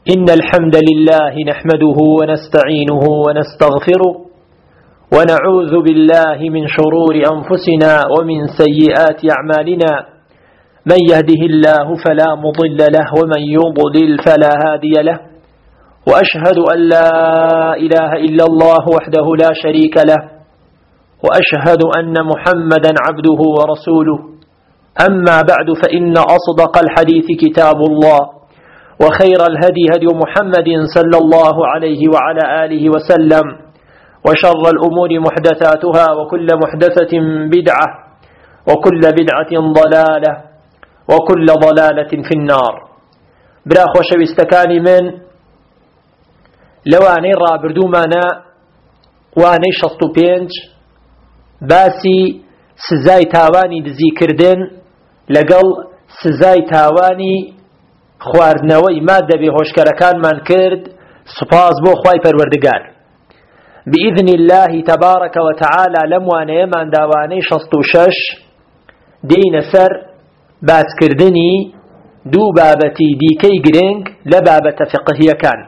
إن الحمد لله نحمده ونستعينه ونستغفره ونعوذ بالله من شرور أنفسنا ومن سيئات أعمالنا. من يهده الله فلا مضل له ومن يضلل فلا هادي له، وأشهد أن لا إله إلا الله وحده لا شريك له، وأشهد أن محمدا عبده ورسوله. أما بعد، فإن أصدق الحديث كتاب الله، وخير الهدي هدي محمد صلى الله عليه وعلى آله وسلم، وشر الأمور محدثاتها، وكل محدثة بدعة، وكل بدعة ضلالة، وكل ضلالة في النار. براخ وشويستكاني من لواني رابردو مانا واني شستو بينج باسي سزاي تاواني دزي كردن لقل سزاي تاواني خواردنەوەی مادە بێهۆشکەرەکانمان کرد. سوپاس بۆ خوای پەروەردگار. بإذن الله تبارك وتعالى لەم وانەیەمان داوانەی 66 دێینە سەر باسکردنی دوو بابەتی دیکەی گرنگ لە بابەتە فقهیەکان.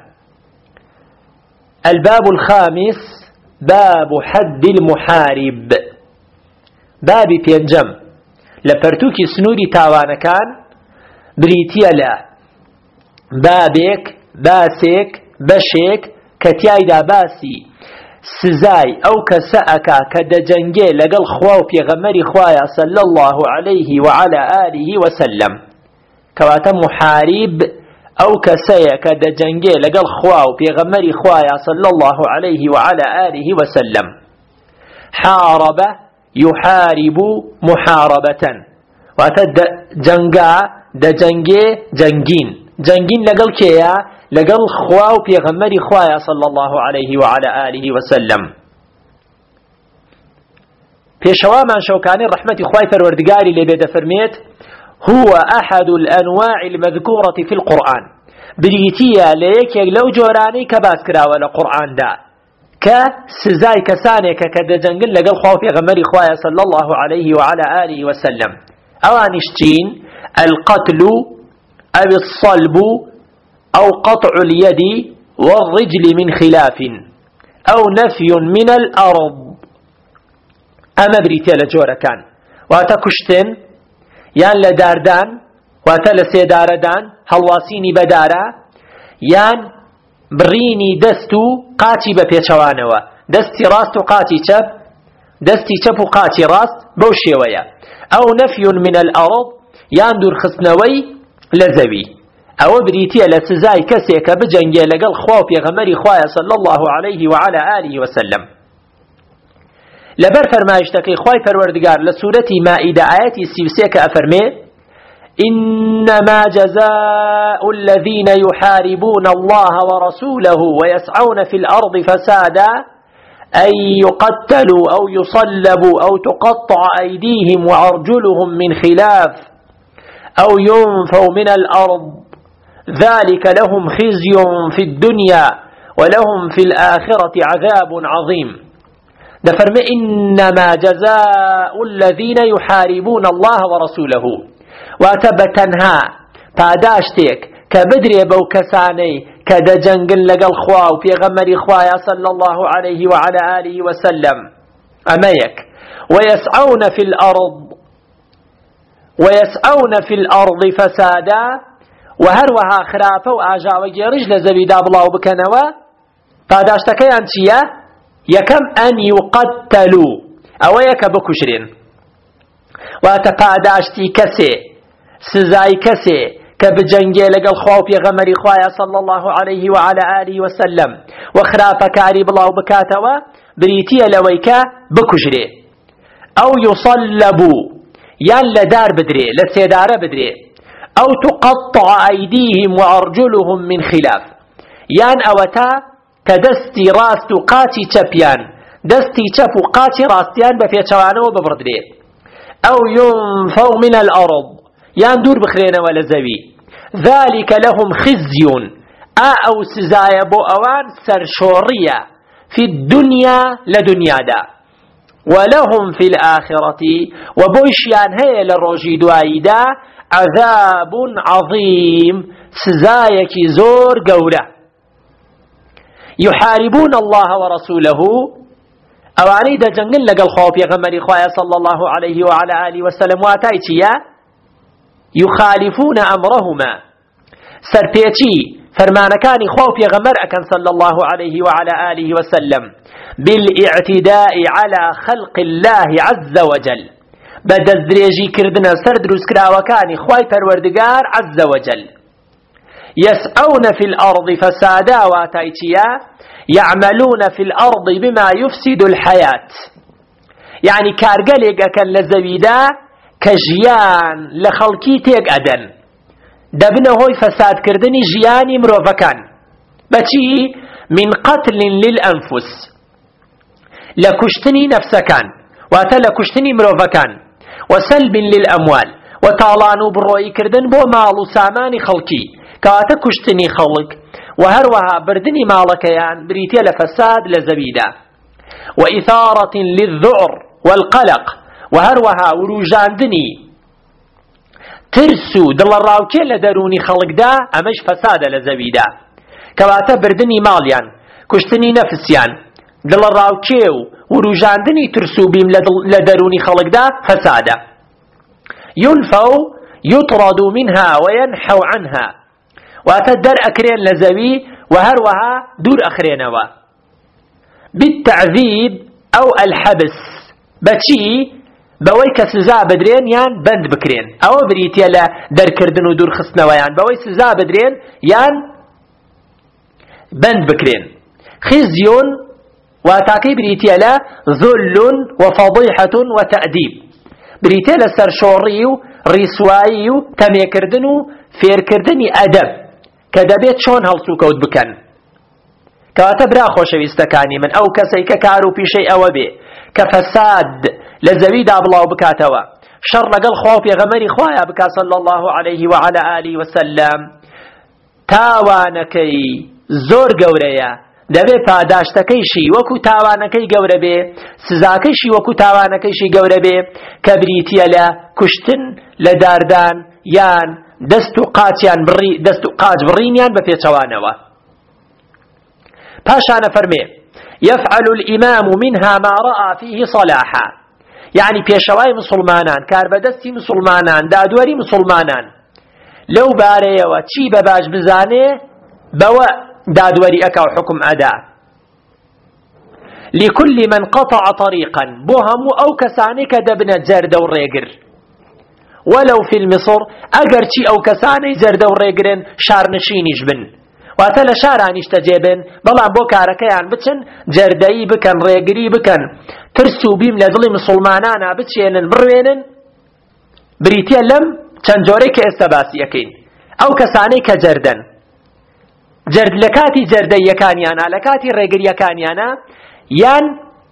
الباب الخامس باب حد المحارب. بابی پێنجەم لە پەرتووکی سنووری تاوانەکان بریتیە لە بابێک، باسێک، بەشێک کە تیایدا باسی سزای ئەو کەسە ئەکا کە دەجەنگێ لەگەڵ خوا و پێغەمبەری خوایە صلی الله عليه وعلى آله وسلم. کەواتە محارب ئەو کەسەیە کە دەجەنگێ لەگەڵ خوا و پێغەمبەری خوایە صلی الله عليه وعلى آله وسلم. حارب يحارب محاربة، واتە جەنگا دەجەنگێ جەنگین. جەنگین لەگەڵ کێیە؟ لەگەڵ خوا و پێغەمبەری خوایە صلی الله عليه وعلى آله وسلم. پێشەوامان شەوکانی ڕەحمەتی خوای پەروەردگاری لێبێ دەفەرمێت: هو أحد الأنواع المذكورة في القرآن. بریتیە لە یەکێک لەو جۆرانەی کە باس کراوە لە قورئاندا کە سزای کەسانێکە کە دەجەنگن لەگەڵ خوا و پێغەمبەری خوایە صلی الله عليه وعلى آله وسلم. ئەوانیش چین؟ القتل أو الصلب أو قطع اليد والرجل من خلاف أو نفي من الأرض. أما بريتيا لجورة كان واتا كشتن يان لداردان واتا لسيداردان هلواسيني بدارا يان بريني دستو قاتي بپیچوانوا دستي راستو قاتي چپ دستي چپ قاتي راست بوشيويا أو نفي من الأرض يان دور خسنوي لزوي. أو بريتيا لسزاي كسيك بجنجي لقل خوا بيغمري خوايا صلى الله عليه وعلى آله وسلم. لبر فرمايشتكي خواي پروردگار لسورة مائدة آياتي سيوسيك أفرمي: إنما جزاء الذين يحاربون الله ورسوله ويسعون في الأرض فسادا أن يقتلوا أو يصلبوا أو تقطع أيديهم وأرجلهم من خلاف أو ينفوا من الأرض ذلك لهم خزي في الدنيا ولهم في الآخرة عذاب عظيم. دفرم إنما جزاء الذين يحاربون الله ورسوله. واتبتنها پاداشتێک کە بدرێ بەو کەسانەی کە دەجەنگن لەگەڵ خوا و پێغەمبەری خوایە صلی الله عليه وعلى آله وسلم. ئەمەیەک. ويسعون في الأرض فسادا، وهروها خرافة وآجاوة جيرج لزبيدا بلاو بكنوا. پاداشتەکەیان چییە؟ یەکەم أن يقتلوا، ئەوەیە کە بکوژرێن. واتە پاداشتی کەسێ، سزای کەسێ کە بجەنگێ لەگەڵ خوا و پێغەمبەری خوایە صلی الله عليه وعلى آله وسلم و خراپەکاری بڵاو بکاتەوە، بریتیە لەوەی کە بکوژرێ. ئەو يصلبوا، یان لدار بدري لسيدارة بدري. أو تقطع أيديهم وأرجلهم من خلاف، يان أوتا كدستي راست قاتي چپيان دستي چپ قاتي راستيان بفيچوانه وببردري. أو ينفوا من الأرض، يان دور بخرينه ولزوي. ذلك لهم خزي، أو سزايا بو أوان سرشورية في الدنيا لدنيا دا، ولهم في الآخرة وبوشيان هي للروجي دوايدا عذاب عظيم سزايك زور قورة. يحاربون الله ورسوله اواني دا جنگل لقل خوف يغمري خوايا صلى الله عليه وعلى آله وسلم واتايتيا يخالفون أمرهما سرپيچي فرمانكاني خوف يغمر أكن صلى الله عليه وعلى آله وسلم بالاعتداء على خلق الله عز وجل بدزريجي كردنا سردروس كراوكاني خواي پروردگار عز وجل. يسعون في الأرض فسادا واتايتيا يعملون في الأرض بما يفسد الحياة يعني كارقلق أكن لزويدا كجيان لخلقي تيق أدن دبنا هوي فساد كردني جياني مروفكان بچي من قتل للأنفس لكشتني نفسكان واتا لكشتني مروفكان وسلب للأموال وطالانو بروي كردن بو مالو سامان خلقي كواتا كشتني خلق وهروها بردني مالكيان بريتي لفساد لزبيدا وإثارة للذعر والقلق وهروها وروجاندني ترسو دل الراوكي لدروني خلق دا أمش فساد لزبيدا كواتا بردني ماليان كشتني نفسيان دل الراوكي وروجاندني ترسو بهم لدروني خلق دا فسادا ينفوا يطردوا منها وينحوا عنها واتدر أكرين لزوي وهروها دور أخرينوا بالتعذيب أو الحبس بچي بوي كسزا بدرين يان بند بكرين أو بريتيا لا در كردن ودور خصنوا يان بوي سزا بدرين يان بند بكرين خزي واتاكي بريتيا لا ذل وفضيحة وتأديب بريتيا لا سرشوري ريسواي تمي كردنو فير كردني أدب كدبيت شون هلسو كود بكن كاتبرا خوشويستكاني من أو كسيك كارو في شيء أو بي كفساد لزويد أبلاو بكاتوا شر لقل خوف يغمري خوايا بكا صلى الله عليه وعلى آله وسلم تاوانكي زور قوريا دبي پاداشتكيشي وكو تاوانكي قوربي سزاكيشي وكو تاوانكيشي قوربي كبريتيا لا كشتن لداردان يان دستو قاتيان بري دستو قاج برينيان بفيتوانوا باشانا فرمي يفعل الإمام منها ما رأى فيه صلاحا يعني بيشواي مسلمانان كاربدستي مسلمانان دادوري مسلمانان لو باريوا چي بباش بزاني بوا دادوري أكا حكم أداء لكل من قطع طريقا بهم أو كساني كدبنا جرد والريقر ولو في المصر أجر شي أو كساني زرد وريقرن شار نشينيش بن واتلا شارانيش تجيبن بلان بو كاركيان بچن جردي بكن ريقري بكن ترسو بيم لدلي مسلمانانا بچينن بروينن بريتيا لم چنجوري كاستباسي يكين أو كساني كجردن جرد لكاتي جردي يكانيانا لكاتي ريقري يكانيانا يان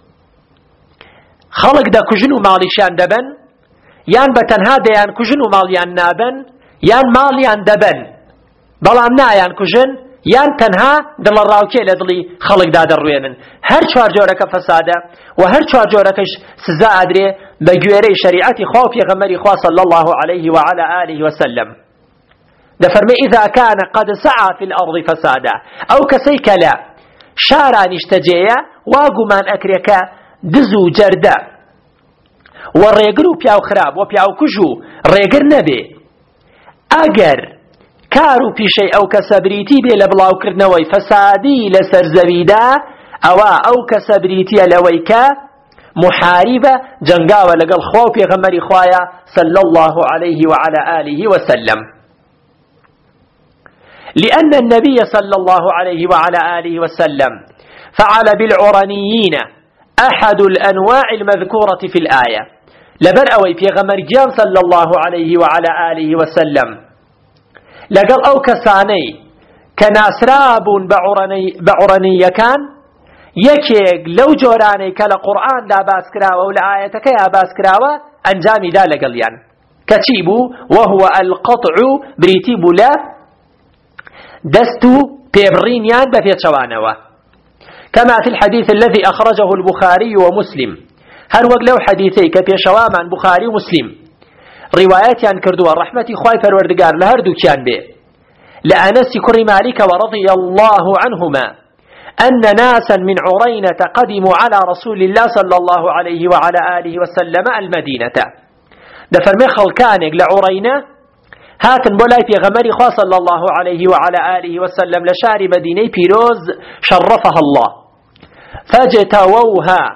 خلق دا كجنو ماليشان دبن يان بتنها ديان كجن وماليان نابن يان ماليان دبن بلام نايان كجن يان تنها دل الراوكي لدلي خلق داد الروينن هر چوار جورك فساده وهر چوار جوركش سزا ادري بجويري شريعتي خوف يغمري خوا صلى الله عليه وعلى آله وسلم دفرمي إذا كان قد سعى في الأرض فسادا أو كسيك لا شارع نشتجيا واقو من أكريك دزو جردا والريقرو بياو خراب وبياو كجو ريقر نبي اگر كارو بيشي او كسبريتي بي لبلاو كرنوي فسادي لسر زبيدا او كسبريتي لويكا محاربة جنقاوة لقل خوف يغمري خوايا صلى الله عليه وعلى آله وسلم لأن النبي صلى الله عليه وعلى آله وسلم فعل بالعرنيين أحد الأنواع المذكورة في الآية لبر أوي في غمرجان صلى الله عليه وعلى آله وسلم لقل أو كساني كناسراب بعرني كان يكيق لو جوراني كلا قرآن دا باسكراوة ولا آية كيا باسكراوة أنجامي دا لقليان كتيبو وهو القطع بريتيبو لا دستو بيبرينيان بفيت شوانوا كما في الحديث الذي أخرجه البخاري ومسلم هل وقلو حديثي كبير شواما بخاري ومسلم رواياتيان كردوا رحمة خواي فروردقار لهردو كان به لأنس كري مالك ورضي الله عنهما أن ناسا من عرينة قدموا على رسول الله صلى الله عليه وعلى آله وسلم المدينة دفرمي خلقانك لعرينة هاتن بولاي في غمري خوا صلى الله عليه وعلى آله وسلم لشار مدينة بيروز شرفها الله فاجتووها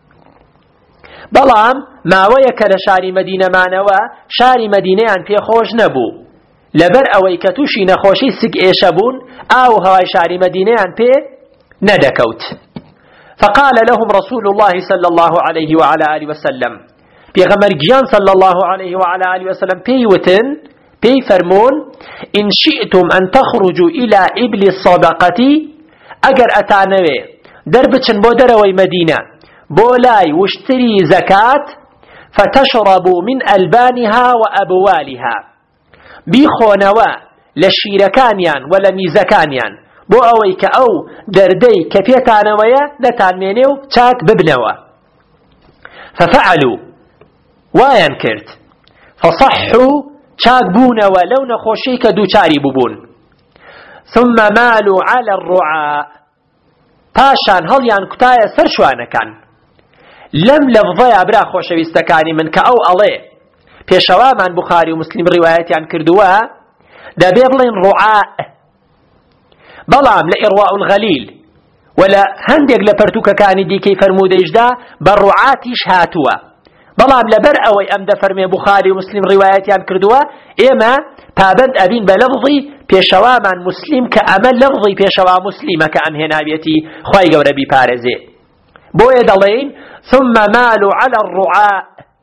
بلام ما ويك لشار مدينة مانوا شار مدينة عن في خوش نبو لبر أوي كتوشي نخوشي سق إيشابون أو هواي شار مدينة عن في ندكوت فقال لهم رسول الله صلى الله عليه وعلى آله وسلم بيغمر جيان صلى الله عليه وعلى آله وسلم بيوتن بي فرمون إن شئتم أن تخرجوا إلى إبل الصدقة أجر أتعنوي دربتشن بودروي مدينة بولاي واشتري زكاة فتشربوا من ألبانها وأبوالها بيخونوا لشيركانيان ولا ميزكانيان بو أوي كأو دردي كفيتانويا نتعنمينيو تات ببنوا ففعلوا وينكرت فصحوا چاک بوونەوە لەو نەخۆشەی کە دووچاری بووبوون ثم مالوا على الرعاء پاشان هەڵیان کوتایە سەر شوانەکان لەم لەفظەیە برا خۆشەویستەکانی من کە ئەو ئەڵێ پێشەوامان بوخاری و مسلم ڕیوایەتیان کردووە دەبێ بڵێن ڕوعاء بەڵام لە ئیڕواء الغەلیل ولا هەندێک لە پەرتووکەکانی دیکەی فەرموودەیشدا بە ڕوعاتیش هاتووە بەڵام لەبەر ئەوەی ئەم دەفەرمێ بوخاری و مسلم ڕیوایەتیان کردووە ئێمە پابەند ئەبین بە لەفظی پێشەوامان مسلم کە ئەمە لەفظی پێشەوا مسلیمە کە ئەم هێناوێتی خوای گەورە بیپارێزێ بۆیە دەڵێن ثم مالوا على الرعاء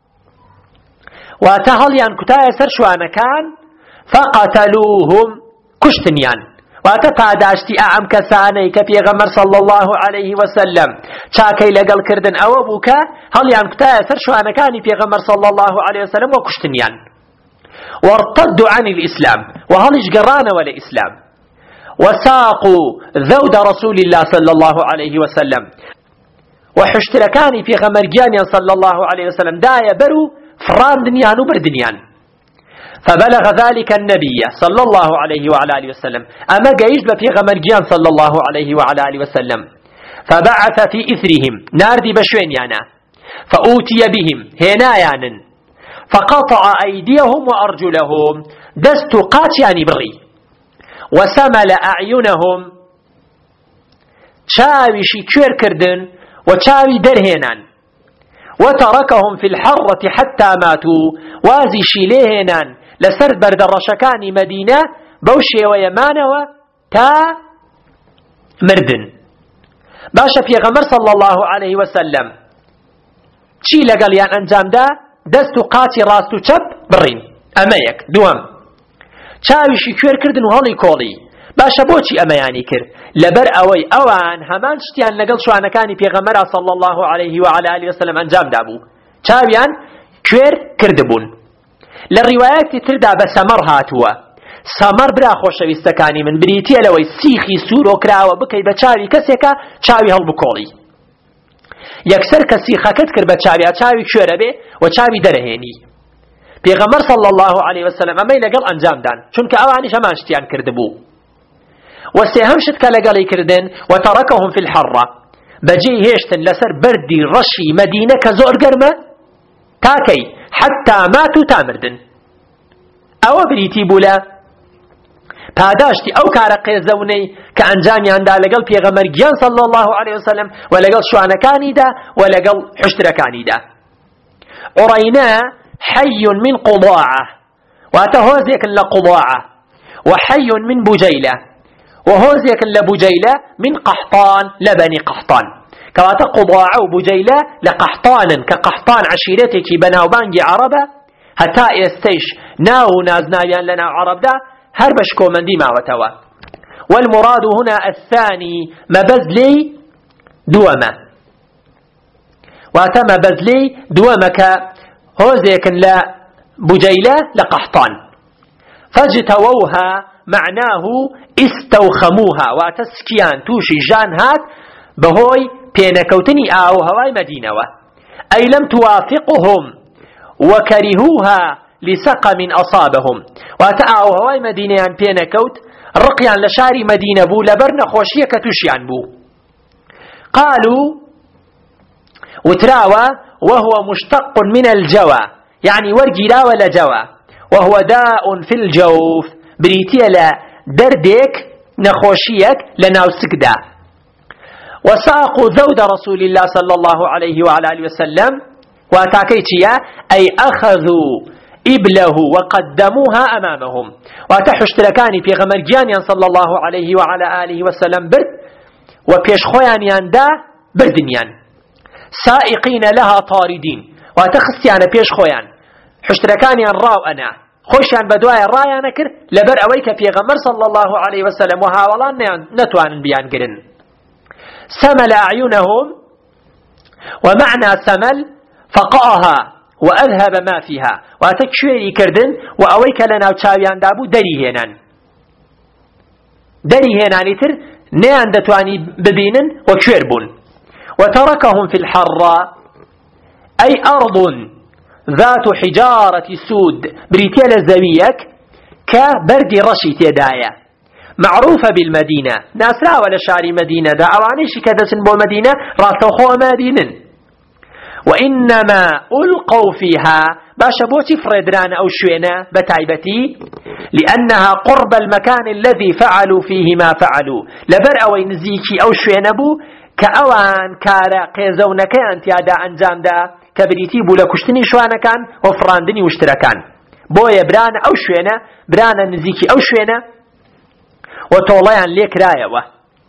واتە هەڵیان کوتایە سەر شوانەکان فقتلوهم کوشتنیان واتە پاداشتی ئەم کەسانەی کە پێغەمبەر صلی الله عليه وسلم چاکەی لەگەڵ کردن ئەوە بوو کە هەڵیان کوتایە سەر شوانەکانی پێغەمبەر صلی الله عليه وسلم و کوشتنیان وارتدوا عن الإسلام وهلش قرانا ولا إسلام وساقوا ذود رسول الله صلى الله عليه وسلم وحشتركاني في غمرجانيا صلى الله عليه وسلم دايا برو فران دنيان وبردنيان فبلغ ذلك النبي صلى الله عليه وعلى آله وسلم أما قيجب في غمرجان صلى الله عليه وعلى آله وسلم فبعث في إثرهم ناردي بشوين يانا فأوتي بهم هنايانا فقطع أيديهم وأرجلهم دست قاتياني بري وسمل أعينهم شاوي شكير كردن وشاوي درهنان وتركهم في الحرة حتى ماتوا وازي شيليهنان لسرد برد الرشكاني مدينة بوشي ويمانوا تا مردن باشا في غمر صلى الله عليه وسلم چی لەگەڵیان ئەنجام دا دەست و قاچی ڕاست و چەپ بڕین ئەمە یەک دووەم چاویشی کوێر کردن و هەڵی کۆڵی باشە بۆچی ئەمەیانی کرد لەبەر ئەوەی ئەوان هەمان شتیان لەگەڵ شوانەکانی پێغەمبەر صلی الله عليه وعلى آله وسلم ئەنجام دابوو چاویان کوێر کردبوون لە ڕیوایەتی تردا بە سەمەڕ هاتووە سەمەڕ برا خۆشەویستەکانی من بریتیە لەوەی سیخی سوورۆ کراوە بکەی بە چاوی کەسێکە چاوی هەڵبکۆڵی یەکسەر کە سیخەکەت کرد بە چاوی کوێرە بێ و چاوی دەرەهێنی پێغەمبەر صلی الله عليه وسلم ئەمەی لەگەڵ ئەنجامدان چونکە ئەوانیش هەمان شتیان کردبوو وسێهەم شت کە لەگەڵی کردن وتركهم في الحرة بەجێی هێشتن لەسەر بەردی ڕەشی مەدینە کە زۆر گەرمە تاکەی حتا ماتوا تا مردن ئەوە بریتی بوو لە پاداشتی ئەو کارە قێزەونەی کە ئەنجامیاندا لەگەڵ پێغەمبەرگیان صلی الله عليه وسلم و لەگەڵ شوانەکانیدا و لەگەڵ حشترەکانیدا عڕەینە حي من قضاعة واتە هۆزێکن لە قضاعة وحي من بجيلة وهۆزێک لە بجيلة من قحطان لبني قحطان كواتا قضاعة وبجيلة لقحطان كقحطان عشيرتك بناوبانجي عربة هتا يستيش ناو نازناويان لنا عرب دا هربش كومندي ماوتوا والمراد هنا الثاني مبزلي دوما واتم مبزلي دوما كهوزيك لا بجيلة لقحطان فاجتووها معناه استوخموها واتسكيان توشي جان هات بهوي بينكوتني هواي مدينة أي لم توافقهم وكرهوها لسقم أصابهم واتأوا هواي مدينة بينكوت رقيا لشاري مدينة بو لبرنا خوشية كتوشيان بو قالوا وتراوى وهو مشتق من الجوى يعني ورقي ولا جوى وهو داء في الجوف بريتيا لا دردك نخوشيك لناو سكدا وساقوا ذود رسول الله صلى الله عليه وعلى آله وسلم واتاكيتيا أي أخذوا إبله وقدموها أمامهم واتحشتركاني في غمرجانيا صلى الله عليه وعلى آله وسلم برد وبيشخويانيان دا بردنيان سائقين لها طاردين واتخستيان بيشخويان حشتركانيان راو أنا خوشيان بدوايا رايا نكر لبر أويك في غمر صلى الله عليه وسلم وهاولان نتوان بيان قرن سمل أعينهم ومعنى سمل فقاها وأذهب ما فيها واتكشويري كردن وأويك لنا وشاويان دابو دري هنان يتر نيان دتواني ببينن وكشويربون وتركهم في الحراء أي أرض ذات حجارة سود بريتيل الزويك كبرد رشي تدايا معروفة بالمدينة ناسرا ولا شاري مدينة دا أوانيش كدسن بو مدينة راتوخو مدينة وإنما ألقوا فيها باشا بوتي فريدران أو شوينة بتايبتي لأنها قرب المكان الذي فعلوا فيه ما فعلوا لبر أوي نزيكي أو شوينة بو كأوان كارا قيزونك أنتيادا أنجام دا كبريتي بولا كشتني شوانا كان وفراندني واشتركان بويا برانا أو شوينة برانا نزيكي أو شوينة وطوليان ليك رايوة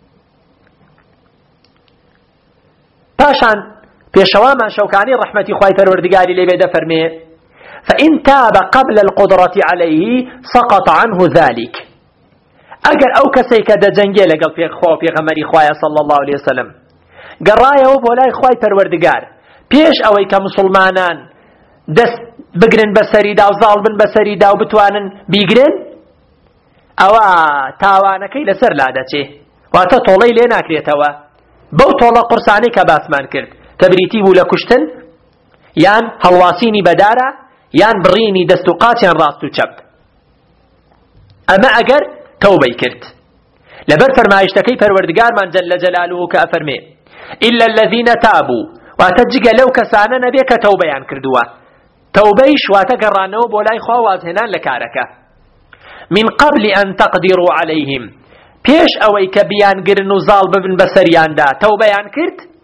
باشان بيشواما شوكاني رحمة خوي پروردگاري لي بيدا فرمي فإن تاب قبل القدرة عليه سقط عنه ذلك اگر او كسي كدا جنگي لقل في خوا في غمري خوايا صلى الله عليه وسلم قرايا وبولاي خوي پروردگار بيش اوي كمسلمانان دست بگرن بسري دا وظالبن بسري دا وبتوانن بيگرن اوا تاوانكي لسر لادتي واتا طولي لينا كريتوا بو طولا قرصاني كباسمان كرد كبريتي بولا كشتن يان هلواسيني بدارة يان بريني دستوقات يان راستو چب اما اگر توبه كرت لبر فرمايشتكي پروردگار من جل جلاله كأفرمي إلا الذين تابوا واتجق لو كسانا نبيك توبه يان كردوا توبيش واتقرانو بولاي خواز هنان لكاركه من قبل أن تقدروا عليهم بيش أوي كبيان قرنو ظالب بن بسريان دا توبه يان كرت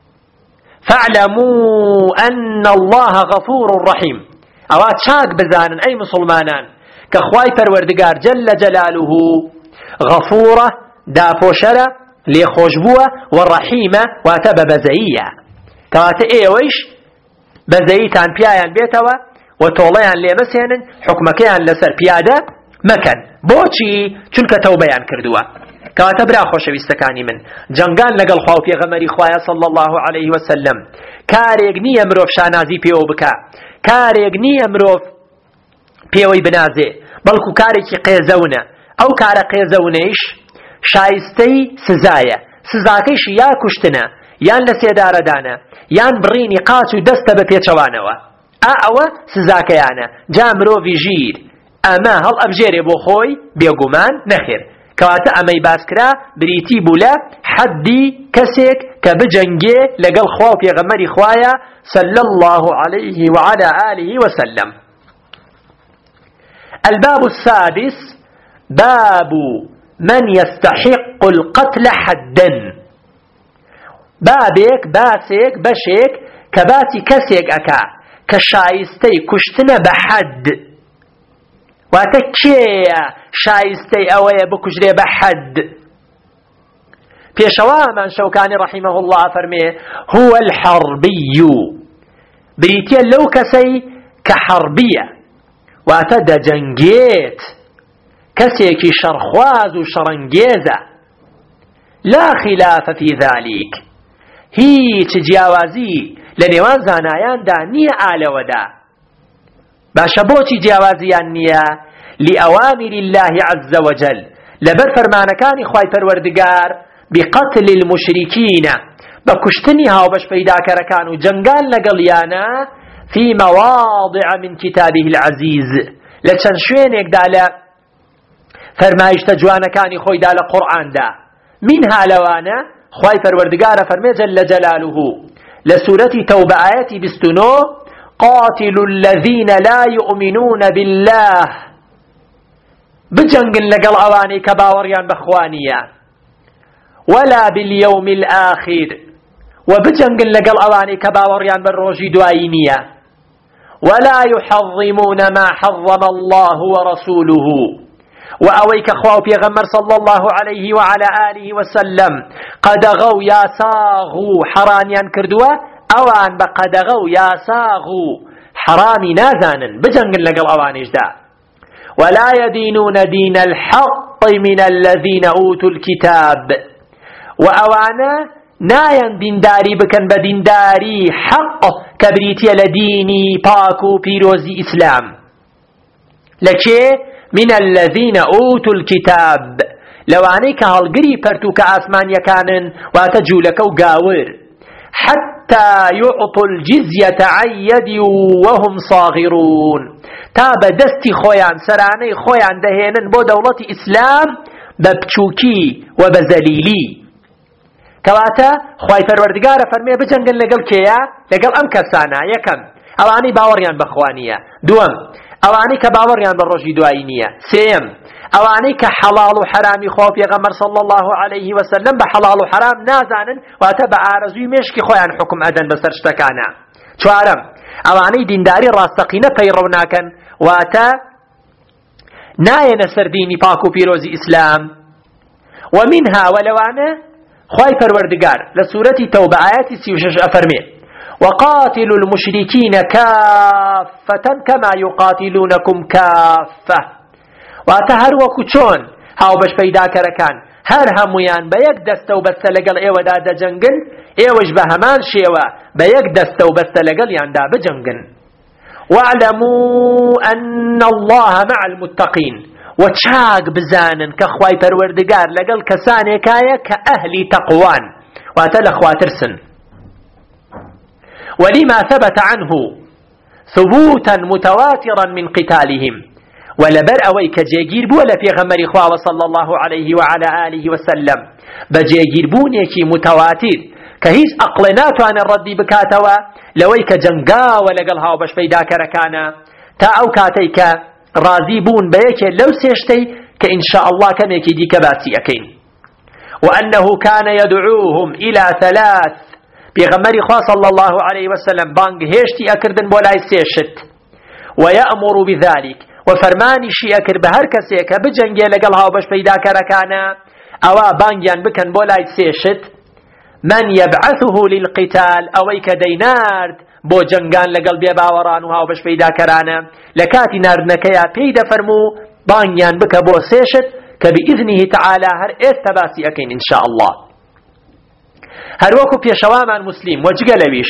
فاعلموا أن الله غفور رحيم أوات شاك بزانا أي مسلمانان كخواي پروردگار جل جلاله غفورة دا پوشرة لخوشبوة والرحيمة واتب بزعية كوات ايويش بزعيتان بيايان بيتوا وطوليان لمسيان حكمكيان لسر بيادة مكان بوچي چونك توبيان كردوا كاتب را خوشويستكاني من جنگان لقل خواو في غمري خوايا صلى الله عليه وسلم كاريق نية مروف شانازي بيو بكا كاريق نية مروف بيوي بنازي بلكو كاريكي قيزونا او كار قيزونيش شايستي سزايا سزاكيش يا كشتنا يان لسيدار دانا يان بريني قاسو دست بپيچوانوا اوا سزاكيانا جا مروفي جير اما هل ابجيري بو خوي بيقومان نخير كواتا امي باسكرا بريتي بولا حدي كسيك كبجنجي لقل خواو في غمري خوايا صلى الله عليه وعلى آله وسلم. الباب السادس باب من يستحق القتل حدا. بابك باسك بشيك كباتي كسيك اكا كشايستي كشتنا بحد واتكيا شايستي اويا بكجري بحد. بيشوا من شوكاني رحمه الله فرميه هو الحربي بريتيا لو كسي كحربية واتد جنجيت كسيكي شرخواز وشرنجيزة لا خلاف في ذلك. هي تجاوازي لنوان زانايان دا نية آل ودا باشا بوتي جاوازيان نية لأوامر الله عز وجل لبر فرمانكاني خواي پروردگار بقتل المشركين بكشتنها وبش پیدا كركان وجنگان لقليانا في مواضع من كتابه العزيز لچەند شوێنێکدا لە فەرمایشتە جوانەکانی خۆیدا لە قورئاندا منها لەوانە خوای پەروەردگارە فەرمێ جەلە جەلالوه لە سوورەتی تەوبە ئایەتی 29 قاتلوا الذين لا يؤمنون بالله بجنگن لەگەڵ ئەوانەی کە باوەڕیان بەخوا نییە ولا باليوم الآخر وبجنگن لەگەڵ ئەوانەی کە باوەڕیان بە ڕۆژی دوایی نییە ولا يحرمون ما حرم الله ورسوله وأويك خواو بيغمر صلى الله عليه وعلى آله وسلم قدغوا يا ساغو حرانيان كردوا أوان بقدغوا يا ساغو حرامي نازانا بجنگن لقل أوانيش دا ولا يدينون دين الحق من الذين أوتوا الكتاب وأوانا ناين دينداري بكن بدينداري حق كبريتي لديني باكو بيروزي إسلام لكي من الذين أوتوا الكتاب لو عنيك هالقري برتوك آسمانيا كانن واتجولك وقاور حتى يعطوا الجزية عن يد وهم صاغرون تاب دستي خويان سراني خويان دهينن بو دولة إسلام ببچوكي وبزليلي كواتا خواي پروردگار فرمي بجنگن لقل كيا لقل أم كسانا يكم اواني باوريان بخوانية دوم اواني كباوريان بالرجي دوائينية سيم اواني كحلال وحرامي خوف يغمر صلى الله عليه وسلم بحلال وحرام نازانن واتبع آرزوي مشكي خويان حكم أدن بسرشتكانا چوارم اواني دينداري راستقينة پيروناكن واتا ناين سرديني باكو بيروزي إسلام ومنها ولوانا خواي پروردگار لسورة توبة آيات 36 أفرمي وقاتلوا المشركين كافة كما يقاتلونكم كافة واتهر وكچون هاو بش پیدا کرکان هر همویان با یک دستو بسته لگل ایو دا دا جنگن ایوش به همان شیوه با یک دستو بسته لگل یان دا بجنگن واعلموا أن الله مع المتقين وچاق بزانن كخواي پروردگار لگل کسانی کایا كأهل تقوان واتل خواترسن ولما ثبت عنه ثبوتا متواترا من قتالهم ولبر أويك جيجير بو ولا في غمر إخوة صلى الله عليه وعلى آله وسلم بجيجير بونيكي متواتر كهيس أقلنات عن الرد بكاتوا لويك جنقا ولقلها وبش فيدا كركانا تا أو كاتيك راضي بون بيك لو سيشتي كإن شاء الله كميكي ديك باتي أكين وأنه كان يدعوهم إلى ثلاث بغمر إخوة صلى الله عليه وسلم بانق هيشتي أكردن بولاي سيشت ويأمر بذلك وفرماني شي أكر بهر كسيك بجنجي لقلها وبش فيدا كركانا أوا بانجيان بكن بولاي سيشت من يبعثه للقتال أويك دينارد بو جنگان لقل بيباورانوها وبش فيدا كرانا لكاتي ناردنكيا بيدا فرمو بانجيان بك بو سيشت كبإذنه تعالى هر استباسي أكين إن شاء الله هر وكو بيشواما مسلم وجقلويش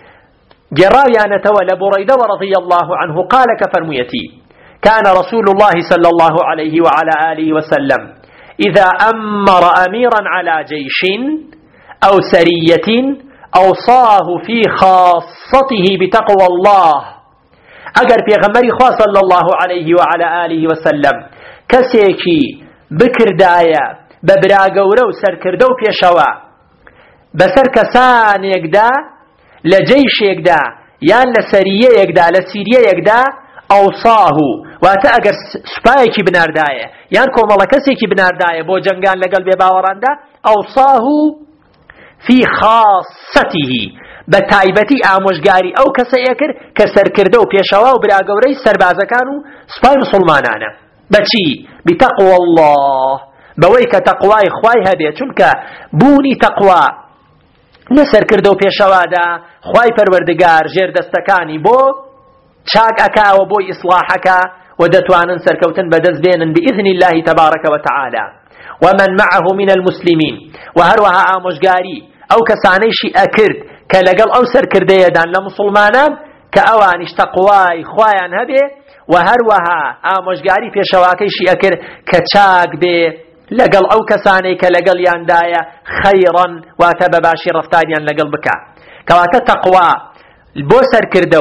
جرايانا تولى بريدة رضي الله عنه قال كفرميتي كان رسول الله صلى الله عليه وعلى آله وسلم إذا أمر أميرا على جيش أو سرية أوصاه في خاصته بتقوى الله أجر في غمري خاص صلى الله عليه وعلى آله وسلم كسيكي بكر دايا ببراغورو سركردو بيشوا بسر كسان يقدا لجيش يقدا يان لسرية يقدا لسيرية يقدا أوصاه واتا اگر سپایکی بناردایه یان کومالا کسیکی بناردایه بو جنگان لگل بباورانده أوصاه في خاصته بتايبتي آموشگاري أو كسيكر كسر كردو بيشوا وبراغوري سربازكانو سپای مسلمانانا بچي بتقوى الله بويك تقوى خواي هبه چونك بوني تقوى نسر كردو بيشوا دا خواي پروردگار جير دستكاني بو چاك أكا وبوي إصلاحك ودتوانن سركوتن بدز بينن بإذن الله تبارك وتعالى ومن معه من المسلمين وهروها آموشگاري أو كسانيشي أكرد كالقل أو سركردية دان لمسلمانان كأوانش تقواي خوايان هبه وهروها آموشگاري في شواكيشي أكرد كچاك بي لقل أو كساني كالقل ياندايا خيرا واتبباشي رفتانيان لقل بكا كواتا تقوى البو سركردو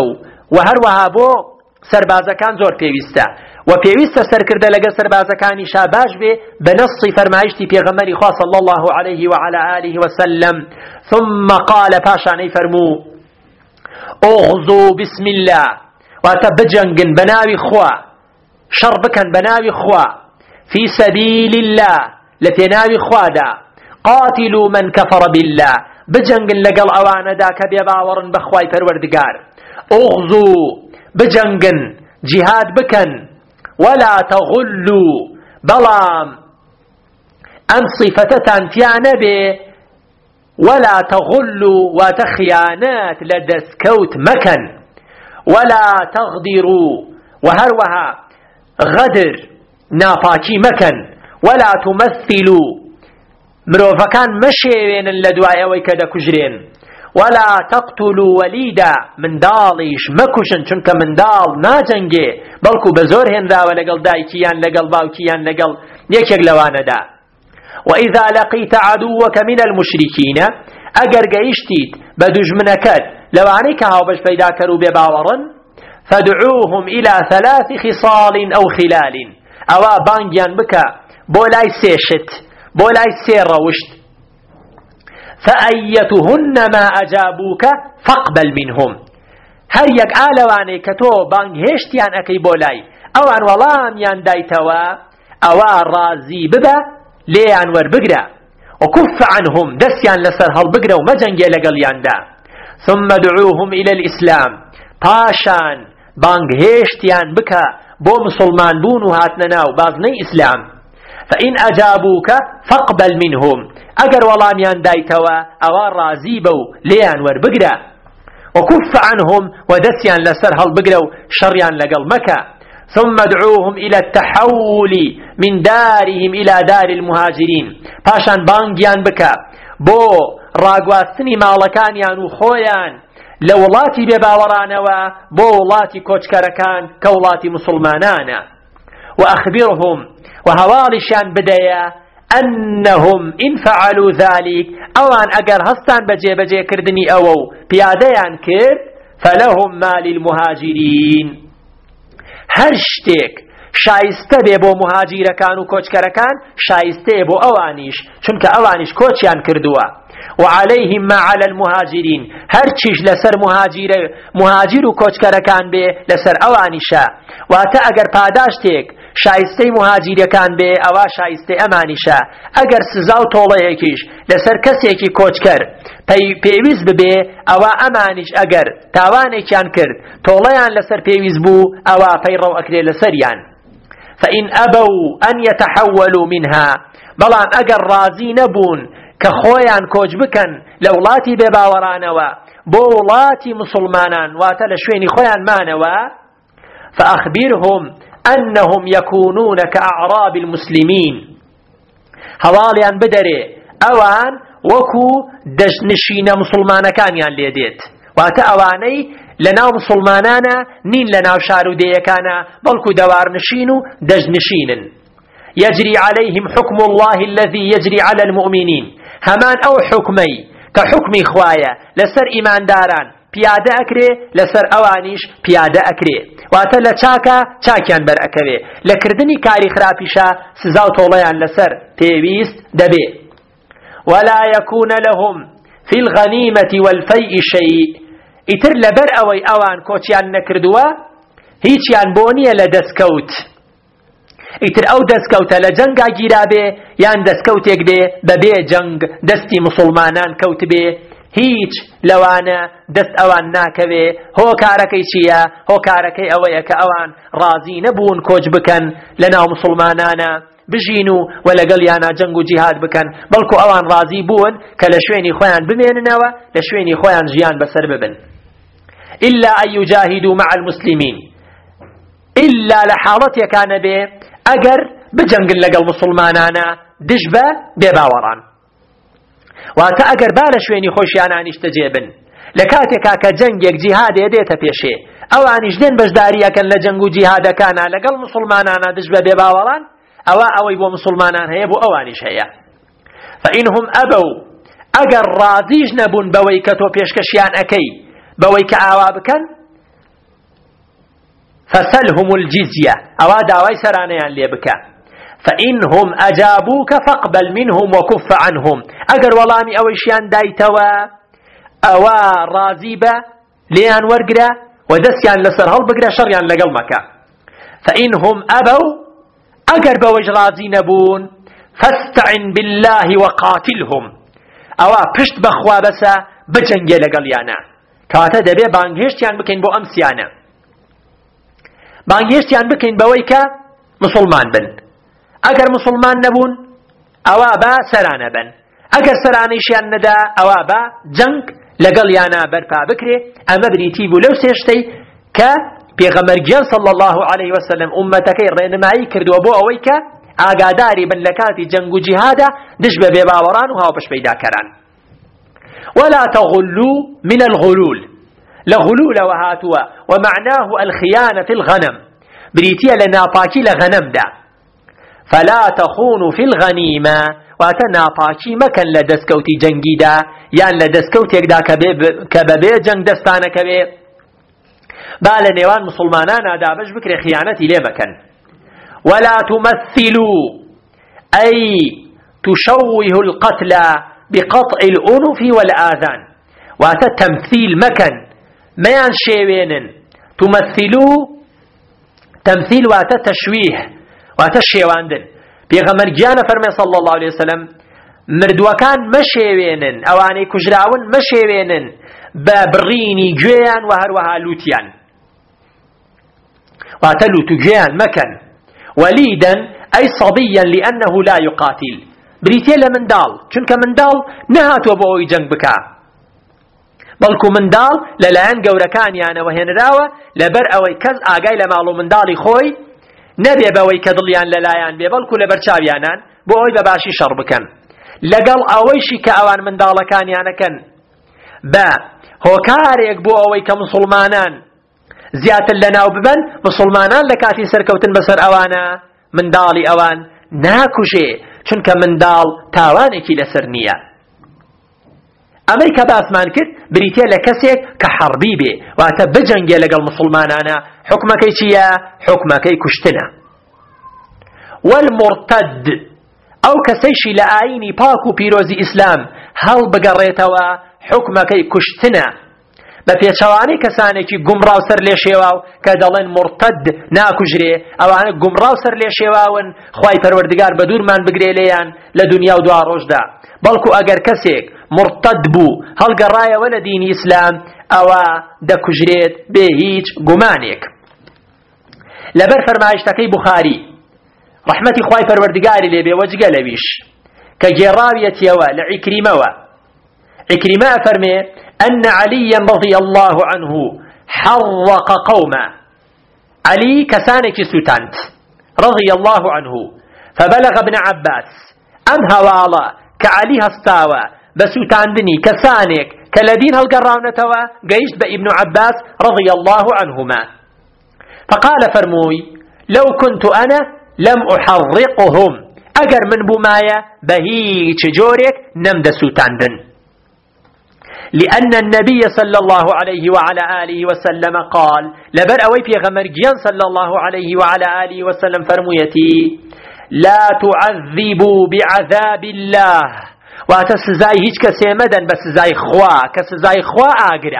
و هەروەها بۆ سەربازەکان زۆر پێویستە و پێویستە سەرکردە لەگەڵ سەربازەکانی شا باش بێ بە نەصی فەرمایشتی پێغەمبەری خوا صلی الله عليه وعلى آله وسلم. ثم قال پاشانەی فەرموو اغزوا بسم الله واتە بجەنگن بە ناوی خوا شەڕ بکەن بە ناوی خوا في سبيل الله لە پێناوی خوادا قاتلوا من كفر بالله بجەنگن لەگەڵ ئەوانەدا کە بێباوەڕن بە خوای پەروەردگار اغزوا بجەنگن جهاد بکەن ولا تغلوا بەڵام ئەم صیفەتەتان تیا نەبێ ولا تغلوا وتخيانات لدسكوت مكن ولا تغدروا وهروها غدر ناپاکی مكن ولا تمثلوا مروفكان مشيوين لدواء ويكدا كجرين ولا تقتلوا وليدا من داليش مكوشن چونك من دال ناجنگي بلكو بزور هندا ولقل دايكيان لقل باوكيان لقل يكيق لوانا دا وإذا لقيت عدوك من المشركين أجر جيشتيت بدوج منكت لو عنيك هاوبش بيدا كرو بباورن فادعوهم إلى 3 خصال أو خلال أوا بانجيان بكا بولاي سيشت بولاي سير روشت فأيتهن ما أجابوك فاقبل منهم هر يك آلواني كتو بانج هشتيان أكي بولاي أوان ولام يان دايتوا أوا رازي ببا ليان وربقرا وكف عنهم دسيان لسر هالبقرا ومجنجي لقليان دا ثم دعوهم إلى الإسلام پاشان بانگ هشتيان بكا بو مسلمان بونو هاتنناو بازني إسلام فإن أجابوك فاقبل منهم أجر ولاميان دايتوا أوان رازيبو ليان وربقرا وكف عنهم ودسيان لسر هالبقرا شريان لقل مكا ثم ادعوهم إلى التحول من دارهم إلى دار المهاجرين پاشان بانگيان بكا بو راگواستنی ماڵەکانیان و خۆیان لە وڵاتی بێباوەڕانەوە بۆ وڵاتی کۆچکەرەکان کە وڵاتی مسلمانانە وأخبرهم وهواڵیشیان بدەیە أنهم إن فعلوا ذلك أوان أجر هستان بجي كردني أو بياديان كرد فلهم ما للمهاجرين هر شتێک شایستە بێ بۆ مهاجیرەکان و کۆچکەرەکان شایستەیە بۆ ئەوانیش چونکە ئەوانیش کۆچیان کردووە وعليهم ما على المهاجرين هر چیش لەسەر مهاجر و کۆچکەرەکان بێ لەسەر ئەوانیشە واتە ئەگەر پاداشتێک شایستەی مهاجیرەکان بێ ئەوە شایستەی ئەمانیشە ئەگەر سزا و تۆڵەیەکیش لەسەر کەسێکی کۆچکەر پێویست ببێ ئەوە ئەمانیش ئەگەر تاوانێکیان کرد تۆڵەیان لەسەر پێویست بوو ئەوە پەیڕەو ئەکرێ لەسەریان فإن أبوا أن يتحولوا منها بەڵام ئەگەر ڕازی نەبوون کە خۆیان کۆچ بکەن لە وڵاتی بێباوەڕانەوە بۆ وڵاتی مسلمانان واتە لە شوێنی خۆیان مانەوە فأخبرهم أنهم يكونون كأعراب المسلمين هەواڵیان بدەرێ ئەوان وەکو دەستنشینە مسلمانەکانیان لێدێت واتە ئەوانەی لەناو مسلمانانە نین لەناو شارودەیەکانە بەڵکو دەوارنشین و دەستنشینن يجري عليهم حكم الله الذي يجري على المؤمنين همان أو حكمي كحكمي خوايا لسر إيمان داران پیاده أكري لسر أوانيش پیاده أكري واتلا چاكيان بر أكوي لكردني كاري خرابيشا سزاو طوليان لسر تيويست دبي ولا يكون لهم في الغنيمة والفيء شيء إتر لبر أوي أوان كوتيان نكردوا هيتيان بونيا لدسكوت ئیتر ئەو دەستکەوتە لە جەنگا گیرا بێ یان دەستکەوتێک بێ بەبێ جەنگ دەستی مسلمانان کەوت بێ هیچ لەوانە دەست ئەوان ناکەوێ هۆکارەکەی چییە؟ هۆکارەکەی ئەوەیە کە ئەوان ڕازی نەبوون کۆچ بکەن لە ناو مسلمانانە بژین و لەگەڵ یانە جەنگ و جیهاد بکەن بەڵکو ئەوان ڕازی بوون کە لە شوێنی خۆیان بمێننەوە لە شوێنی خۆیان ژیان بەسەر ببن إلا أن يجاهدوا مع المسلمين إلا لحالتێکە بێ ئەگەر بجەنگن لەگەڵ مسلمانانە دژ بە بێباوەڕان واتە ئەگەر با لە شوێنی خۆشیانانیش تەجێبن لە کاتێکا کە جەنگێک جیهادێ دێتە پێشێ ئەوانیش دێن بەشداریەکەن لە جەنگ و جیهادەکانە لەگەڵ مسلمانانە دژ بە بێباوەڕان ئەوە ئەوەی بۆ مسلمانان هەیە بۆ ئەوانیش هەیە فإنهم أبوا ئەگەر ڕازیش نەبوون بەوەی کە تۆ پێشکەشیان ئەەکەی بەوەی کە ئاوا بکەن فسلهم الجزية أو داوي سرانيان ليبكا فإنهم أجابوك فاقبل منهم وكف عنهم أجر ولامي أويشيان دايتوا أوا رازيبة ليان ورقرا ودسيان لسر هل بقرا شريان لقلمك فإنهم أبوا أجر بوج رازي نبون فاستعن بالله وقاتلهم أوا پشت بخوا بسا بجنجي لقليانا كواتا دبي بانگهشتيان بكين بو أمسيانا بانگهشتيان بكين بويكا مسلمان بن اگر مسلمان نبون ئەوا با سەرانە بن ئەگەر سەرانەیشیان نەدا ئەوا با جەنگ لەگەڵ یانە بەرپا بکرێ ئەمە بریتی بوو لەو سێشتەی کە پێغەمبەر گیان صلی الله عليه وسلم ئومەتەکەی ڕێنمایی کردووە بۆ ئەوەی کە ئاگاداری بن لە کاتی جەنگ و جیهادا دژ بە بێباوەڕان و هاوپەش پەیداکەران ولا تغلوا من الغلول لغلول وهاتوا ومعناه الخيانة في الغنم بريتيا لناپاكي لغنم دا فلا تخونوا في الغنيمة واتناپاكي مكان لدسكوتي جنگي دا يعني لدسكوتي دا كبابي جنگ دستانا كبي بالا نيوان مسلمانان دا بش بكري خيانتي ليه مكان ولا تمثلوا أي تشوه القتل بقطع الأنف والآذان واتتمثيل مكان ميان شيوين تمثلوا تمثيل واتتشويه واتشيواندن بيغمر جانا فرمي صلى الله عليه وسلم مردوكان مشيوينن اواني كجراون مشيوينن ببريني جويان وهروها لوتيان واتلوت جويان مكان وليدا اي صبيا لانه لا يقاتل بريتيل من دال چونك من دال نهاتو بوي جنگ بكا بەڵکو منداڵ لەلایەن گەورەکانیانەوە هێنراوە لەبەر ئەوەی کەس ئاگای لە ماڵ و منداڵی خۆی نەبێ بەوەی کە دڵیان لەلایەن بێ بەڵکو لەبەر چاویانان بۆ ئەوەی بەباشی شەڕ بکەن لەگەڵ ئەوەیشی کە ئەوان منداڵەکانیانەکەن بە هۆکارێک بۆ ئەوەی کە مسڵمانان زیاتر لەناو ببەن مسڵمانان لە کاتی سەرکەوتن بەسەر ئەوانە منداڵی ئەوان ناکوژێ چونکە منداڵ تاوانێکی لەسەر نییە ئەمەی کە باسمان کرد بریتێ لە کەسێک کە حەڕبی بێ واتە بجەنگێ لەگەڵ مسڵمانانە حکمەکەی چییە؟ حکمەکەی کوشتنە والمرتد ئەو کەسەیشی لە ئاینی پاک و پیرۆزی ئیسلام هەڵ بگەڕێتەوە حکمەکەی کوشتنە بە پێچەوانەی کەسانێکی گومڕاو سەر لێ شێواو کە دەڵێن مرتد ناکوژرێ ئەوانە گومڕاو سەر لێ شێواون خوای پەروەردگار بە دوورمان بگرێ لێیان لە دنیا و دوا ڕۆژدا بەڵکو ئەگەر کەسێک مرتد بوو هەڵگەڕایەوە لە دینی ئیسلام ئەوە دەکوژرێت بێ هیچ گومانێک لەبەر فەرمایشتەکەی بوخاری ڕەحمەتی خوای پەروەردگاری لێبێ وەجگە لەویش کە گێڕاویەتیەوە لە عیکریمەوە عكرمة فرمي أن عليا رضي الله عنه حرق قوما علي كسانك سوتانت رضي الله عنه فبلغ ابن عباس أم هوالا كعلي هستاوى بسوتان دني كسانك كالذين هالقراونتوا قيشت بابن عباس رضي الله عنهما فقال فرموي لو كنت أنا لم أحرقهم أجر من بمايا بهيج جورك نمد سوتان دن لأن النبي صلى الله عليه وعلى آله وسلم قال لبر أوي في غمرجيان صلى الله عليه وعلى آله وسلم فرميتي لا تعذبوا بعذاب الله واتسزاي هيج كسيمدا بس زاي خوا كسزاي خوا آقرا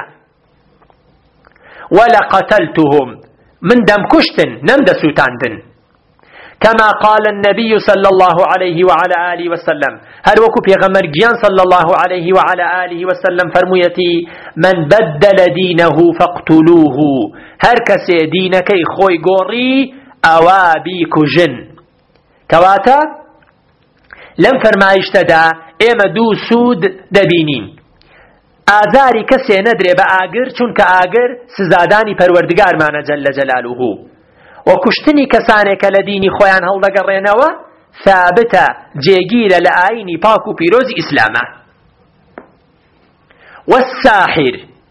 ولا قتلتهم من دم كشتن نمد سوتاندن كما قال النبي صلى الله عليه وعلى آله وسلم هل وكو بيغمر جيان صلى الله عليه وعلى آله وسلم فرميتي من بدل دينه فاقتلوه هر كسي دينكي خوي قوري أوابي كجن كواتا لم فرمايشتدا اما دو سود دبينين آزاري كسي ندري بآقر چونك آقر سزاداني پروردگار مانا جل جلاله وكشتني كسانك لديني خوان هل دقرينوا ثابتة جيجيلة لآيني باكو بيروز إسلامه والساحر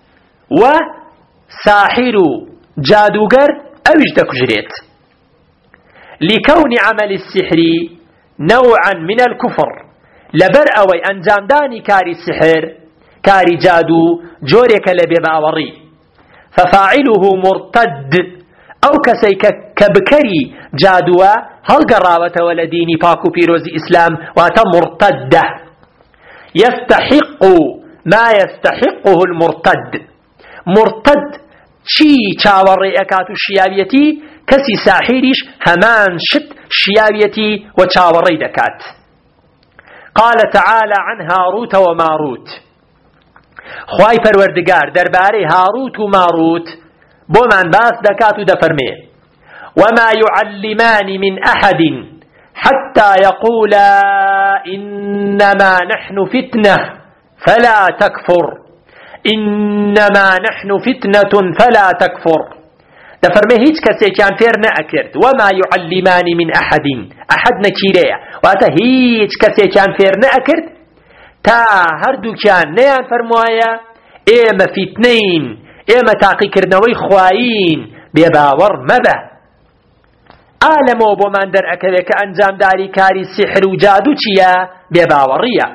وساحر جادوغر أوج دكجريت لكون عمل السحر نوعا من الكفر لبر أوي أنجام داني كاري السحر كاري جادو جوريك لبيباوري ففاعله مرتد ئەو کەسەی کە بکەری جادووە هەڵگەڕاوەتەوە لە دینی پاک و پیرۆزی ئیسلام واتە مرتەدە يستحق ما يستحقه المرتد مرتد چی چاوەڕێ ئەکات و شیاویەتی کەسی ساحیریش هەمان شت شیاویەتی و چاوەڕێی دەکات. قال تعالى عن هاروت وماروت خوای پەروەردگار دەربارەی هاروت و ماروت بۆمان باس دەکات و دەفەرمێ وما يعلمان من أحد حتى يقولا إنما نحن فتنة فلا تكفر إنما نحن فتنة فلا تكفر دەفەرمێ هیچ کەسێکیان فێر نەئەکرد وما يعلمان من أحد أحد نەکیرەیە واتە هیچ کەسێکیان فێر نەئەکرد تا هەردووکیان نەیان فەرموایە ئێمە فیتنەین ئێمە تاقیکردنەوەی خوایین بێباوەڕ مەبە. ئالەمەوە بۆمان دەرئەکەوێت کە ئەنجامداری کاری سحر و جادو چییە؟ بێباوەڕیە.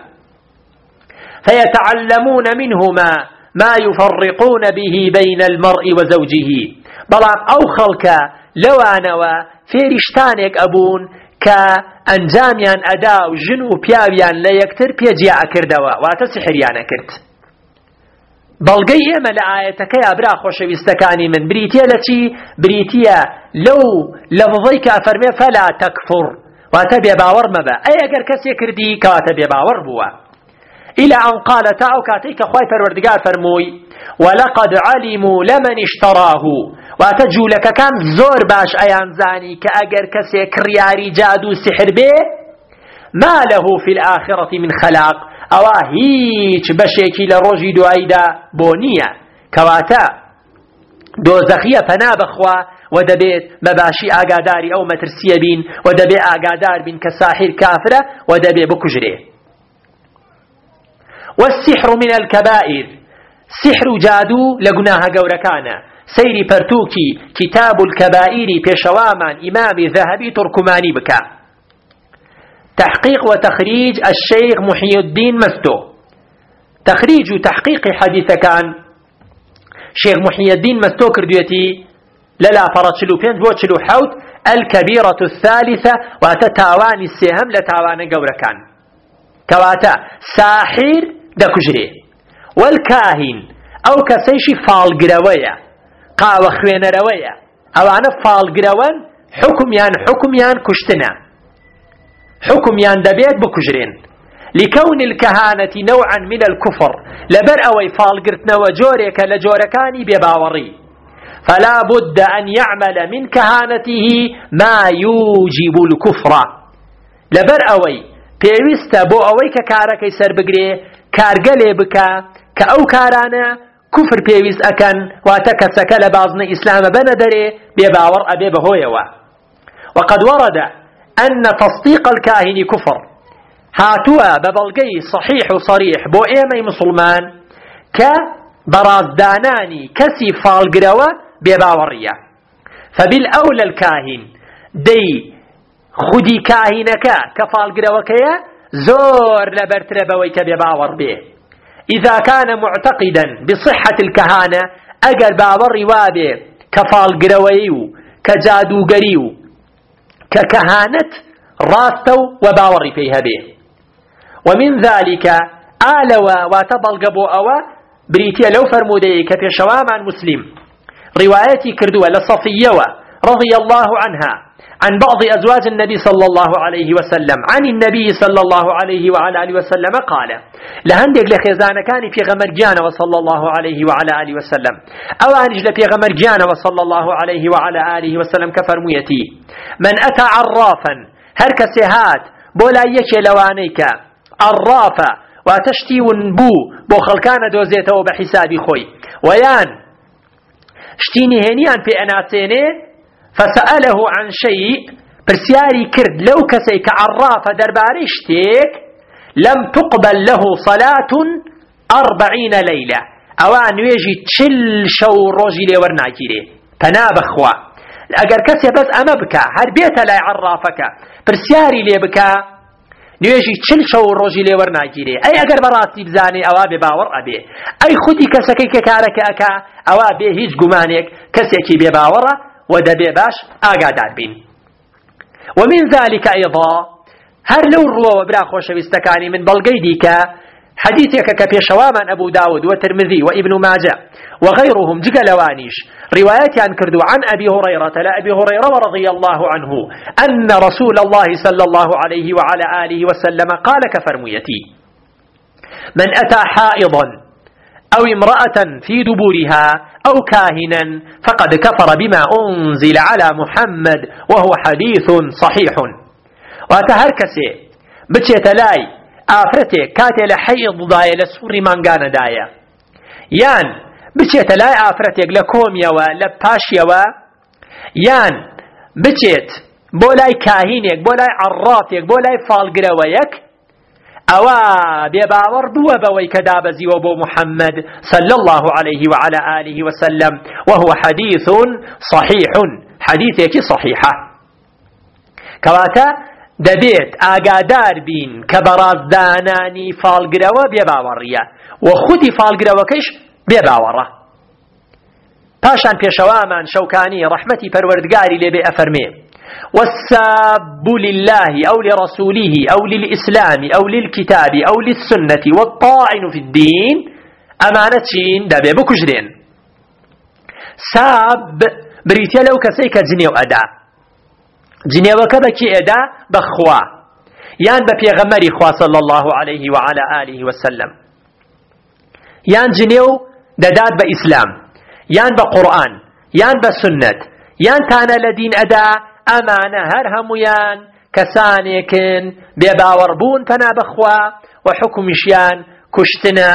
فيتعلمون منهما ما يفرقون به بين المرء وزوجه بەڵام ئەو خەڵکە لەوانەوە فێریشتانێک ئەبوون کە ئەنجامیان ئەدا و ژن و پیاویان لە یەکتر پێجیا ئەکردەوە واتە سحریانە کرد. بەڵگەی ئێمە لە ئاەتەکەی برا خۆشەویستەکانی من بریتیە لە چی؟ بریتیە لەو لەفظەی کە فەرمێ فەلا تەکفڕ واتە بێباوەڕ مەبە. ئەی ئەگەر کەسێک کردی کەواتە بێباوەڕ بووە. إلى أن قال تاو كاتيك خواي پروردگار فرموي ولقد علموا لمن اشتراه واتجو لك كان زور باش ايان زاني كأجر كسي كرياري جادو سحر به ما له في الآخرة من خلاق او هيج بشيكي لروجي دو ايدا بونية كواتا دوزخية فنا بخوا ودبيت مباشي آقاداري او مترسية بين ودبي آقادار بين كساحر كافرة ودبي بكجري. والسحر من الكبائر سحر جادو لقناها قوركانا سيري برتوكي كتاب الكبائر بيشوامان إمام ذهبي تركماني بكا تحقيق وتخريج الشيخ محي الدين مستو تخريج وتحقيق حديث كان شيخ محي الدين مستو كرديتي للا فرشلو بينج بوشلو حوت الكبيرة الثالثة وتتاواني السهم لتاوان قوركان كواتا ساحر دكجري والكاهن او كسيشي فالقروية قاوة خوين روية او انا فالقروان حكم يان كشتنا حكم يان دبيت بكجرين لكون الكهانة نوعا من الكفر لبر اوي فالقرتنا وجوريك لجوركاني بباوري فلا بد ان يعمل من كهانته ما يوجب الكفر لبر اوي پێویستە بۆ ئەوەی کە کارەکەی سەر بگرێ کارگەلێ بکە کە ئەو کارانە کوفر پێویست ئەکەن واتە کەسەکە لە بازنە ئیسلامە بەنە دەرێ بێباوەڕ ئەبێ بەهۆیەوە. وقد ورد أن تصديق الكاهن كفر هاتووە بە بەڵگەی صحيح و صريح بۆ ئێمەی مسلمان کە بەڕازدانانی کەسی فالگرەوە بێباوەڕیە. فبالأولى الكاهن دەی خودی کاهینەکە کە فالگرەوەکەیە زۆر لەبەرترە بەوەی کە بێباوەڕ بێ. إذا كان معتقدا بصحة الكهانة أجر باوري وابي كفالقروي كجادوغري ككهانة راستو وباوري فيها به. ومن ذلك آلوا وتبلغبو أوا بريتيا لو فرمودي كفي شواما مسلم روايتي كردوا لصفية رضي الله عنها عن بعض أزواج النبي صلى الله عليه وسلم عن النبي صلى الله عليه وعلى آله وسلم قال لهندق لخزان كان في غمر جانا وصلى الله عليه وعلى آله وسلم أو أنجل في غمر جانا وصلى الله عليه وعلى آله وسلم كفرميتي من أتى عرافا هركسهات بولا يكي لوانيك عرافا وتشتي ونبو بوخلكان دوزيته بحساب خوي ويان شتيني هنيان في أناتيني فسأله عن شيء برسياري كرد لو كسيك عرافة درباريشتك لم تقبل له صلاة 40 ليلة اوان يجي تشل شو روجي لي ورناكيري فنابخوا اگر كسي بس اما بكا هر بيت لا يعرافك برسياري لي بكا نيجي تشل شو روجي لي ورناكيري اي اگر براسي بزاني اوا بباور ابي اي خودي كسكي كارك اكا اوا به هيج گمانك كسيكي بباوره ودبي باش آقادار بين. ومن ذلك أيضا هر لو الروا وبرا خوش بستكاني من بلغيديك حديثك كبيشواما أبو داود وترمذي وابن ماجه وغيرهم جقلوانيش روايات عن كردو عن أبي هريرة لا أبي هريرة رضي الله عنه أن رسول الله صلى الله عليه وعلى آله وسلم قال كفرميتي: من أتى حائضا أو امرأة في دبورها أو كاهنا فقد كفر بما أنزل على محمد وهو حديث صحيح. واتهركسي بتشتلاي آفرتي كاتي لحيض داية لسور مانغان داية يان بتشتلاي آفرتي لكوميوا لباشيوا يان بتشت بولاي كاهينيك بولاي عرافيك بولاي فالقرويك أوا بيباور بوا بوي كدابزي وبو محمد صلى الله عليه وعلى آله وسلم وهو حديث صحيح حديثك صحيحة. كواتا دەبێت ئاگادار بین کە بەڕازدانانی فالگرەوە بێباوەڕیە و خودی فالگرەوەکەیش بێباوەڕە. پاشان پێشەوامان شەوکانی ڕەحمەتی پەروەردگاری لێبێ ئەفەرمێ: والساب لله أو لرسوله أو للإسلام أو للكتاب أو للسنة والطاعن في الدين أمانة شين دەبێ بکوژرێن. ساب بریتە لەو کەسەی کە جنێو ئەدا جنێوەکە بەکی ئێدا بەخوا یان بە پێغەمبەری خوا صلی الله عليه وعلى آله وسلم یان جنێو دەدات بە ئیسلام یان بە قورئان یان بە سنت یان تانە لە دین ئەدا ئەمانە هەر هەمویان کەسانێکن بێباوەڕبوون پەنا بەخوا و حکمیشیان کوشتنە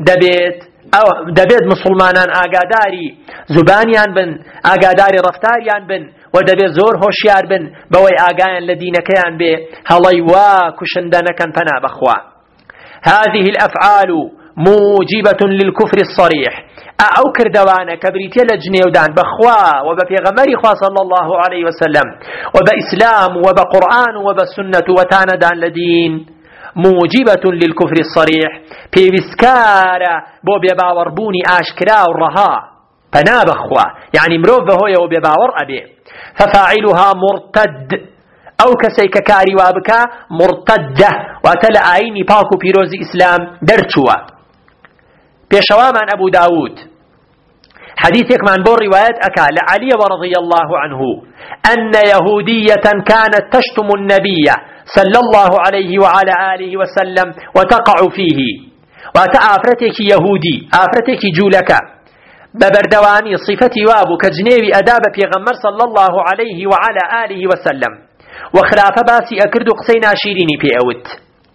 دەبێت مسلمانان ئاگاداری زوبانیان بن ئاگاداری ڕەفتاریان بن و دەبێت زۆر هۆشیار بن بەوەی ئاگایان لە دینەکەیان بێ هەڵەی وا کوشندە نەکەن پەنا بەخوا. هذه الأفعال موجبة للكفر الصريح أو كردوان كبريتيا لجنيودان بخوا وبفيغمري خوا صلى الله عليه وسلم وبإسلام وبقرآن وبسنة وتاندان لدين موجبة للكفر الصريح بيبسكارا بو بيباوربوني آشكرا ورها فنا بخوا يعني مروف بهويا وبيباور أبي ففاعلها مرتد أو كسيك كاري وابكا مرتدة واتلا عيني باكو بيروزي إسلام درتشوا بيشوامان أبو داود حديثك من بور روايات أكال علي رضي الله عنه أن يهودية كانت تشتم النبي صلى الله عليه وعلى آله وسلم وتقع فيه وتأفرتك يهودي أفرتك جولك ببردواني صفتي وابو كجنيوي أداب في غمر صلى الله عليه وعلى آله وسلم وخلاف باسي أكرد قسينا شيريني في أوت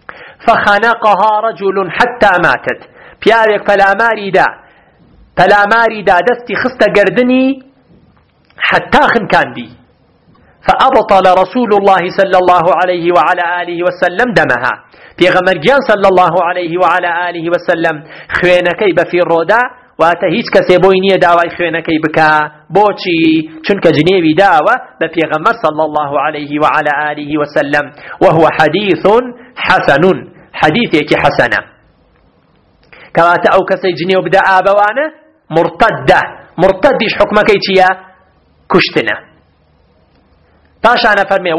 فخنقها رجل حتى ماتت پیاوێک پەلاماری دا دەستی خستە گردنی حتى خنکاندی فأبطل رسول الله صلى الله عليه وعلى آله وسلم دمها پێغەمبەرگیان صلى الله عليه وعلى آله وسلم خوێنەکەی بەفیر ڕۆدا واتە هیچ کەسێ بۆی نییە داوای خوێنەکەی بکا بۆچی چونکە جنێوی داوە بە پێغەمبەر صلى الله عليه وعلى آله وسلم وهو حديث حسن حديثك حسنة كواتا أو كسي جنيو بدا آبوانا مرتدش حكمكي تيا كشتنا تاشانا فرمي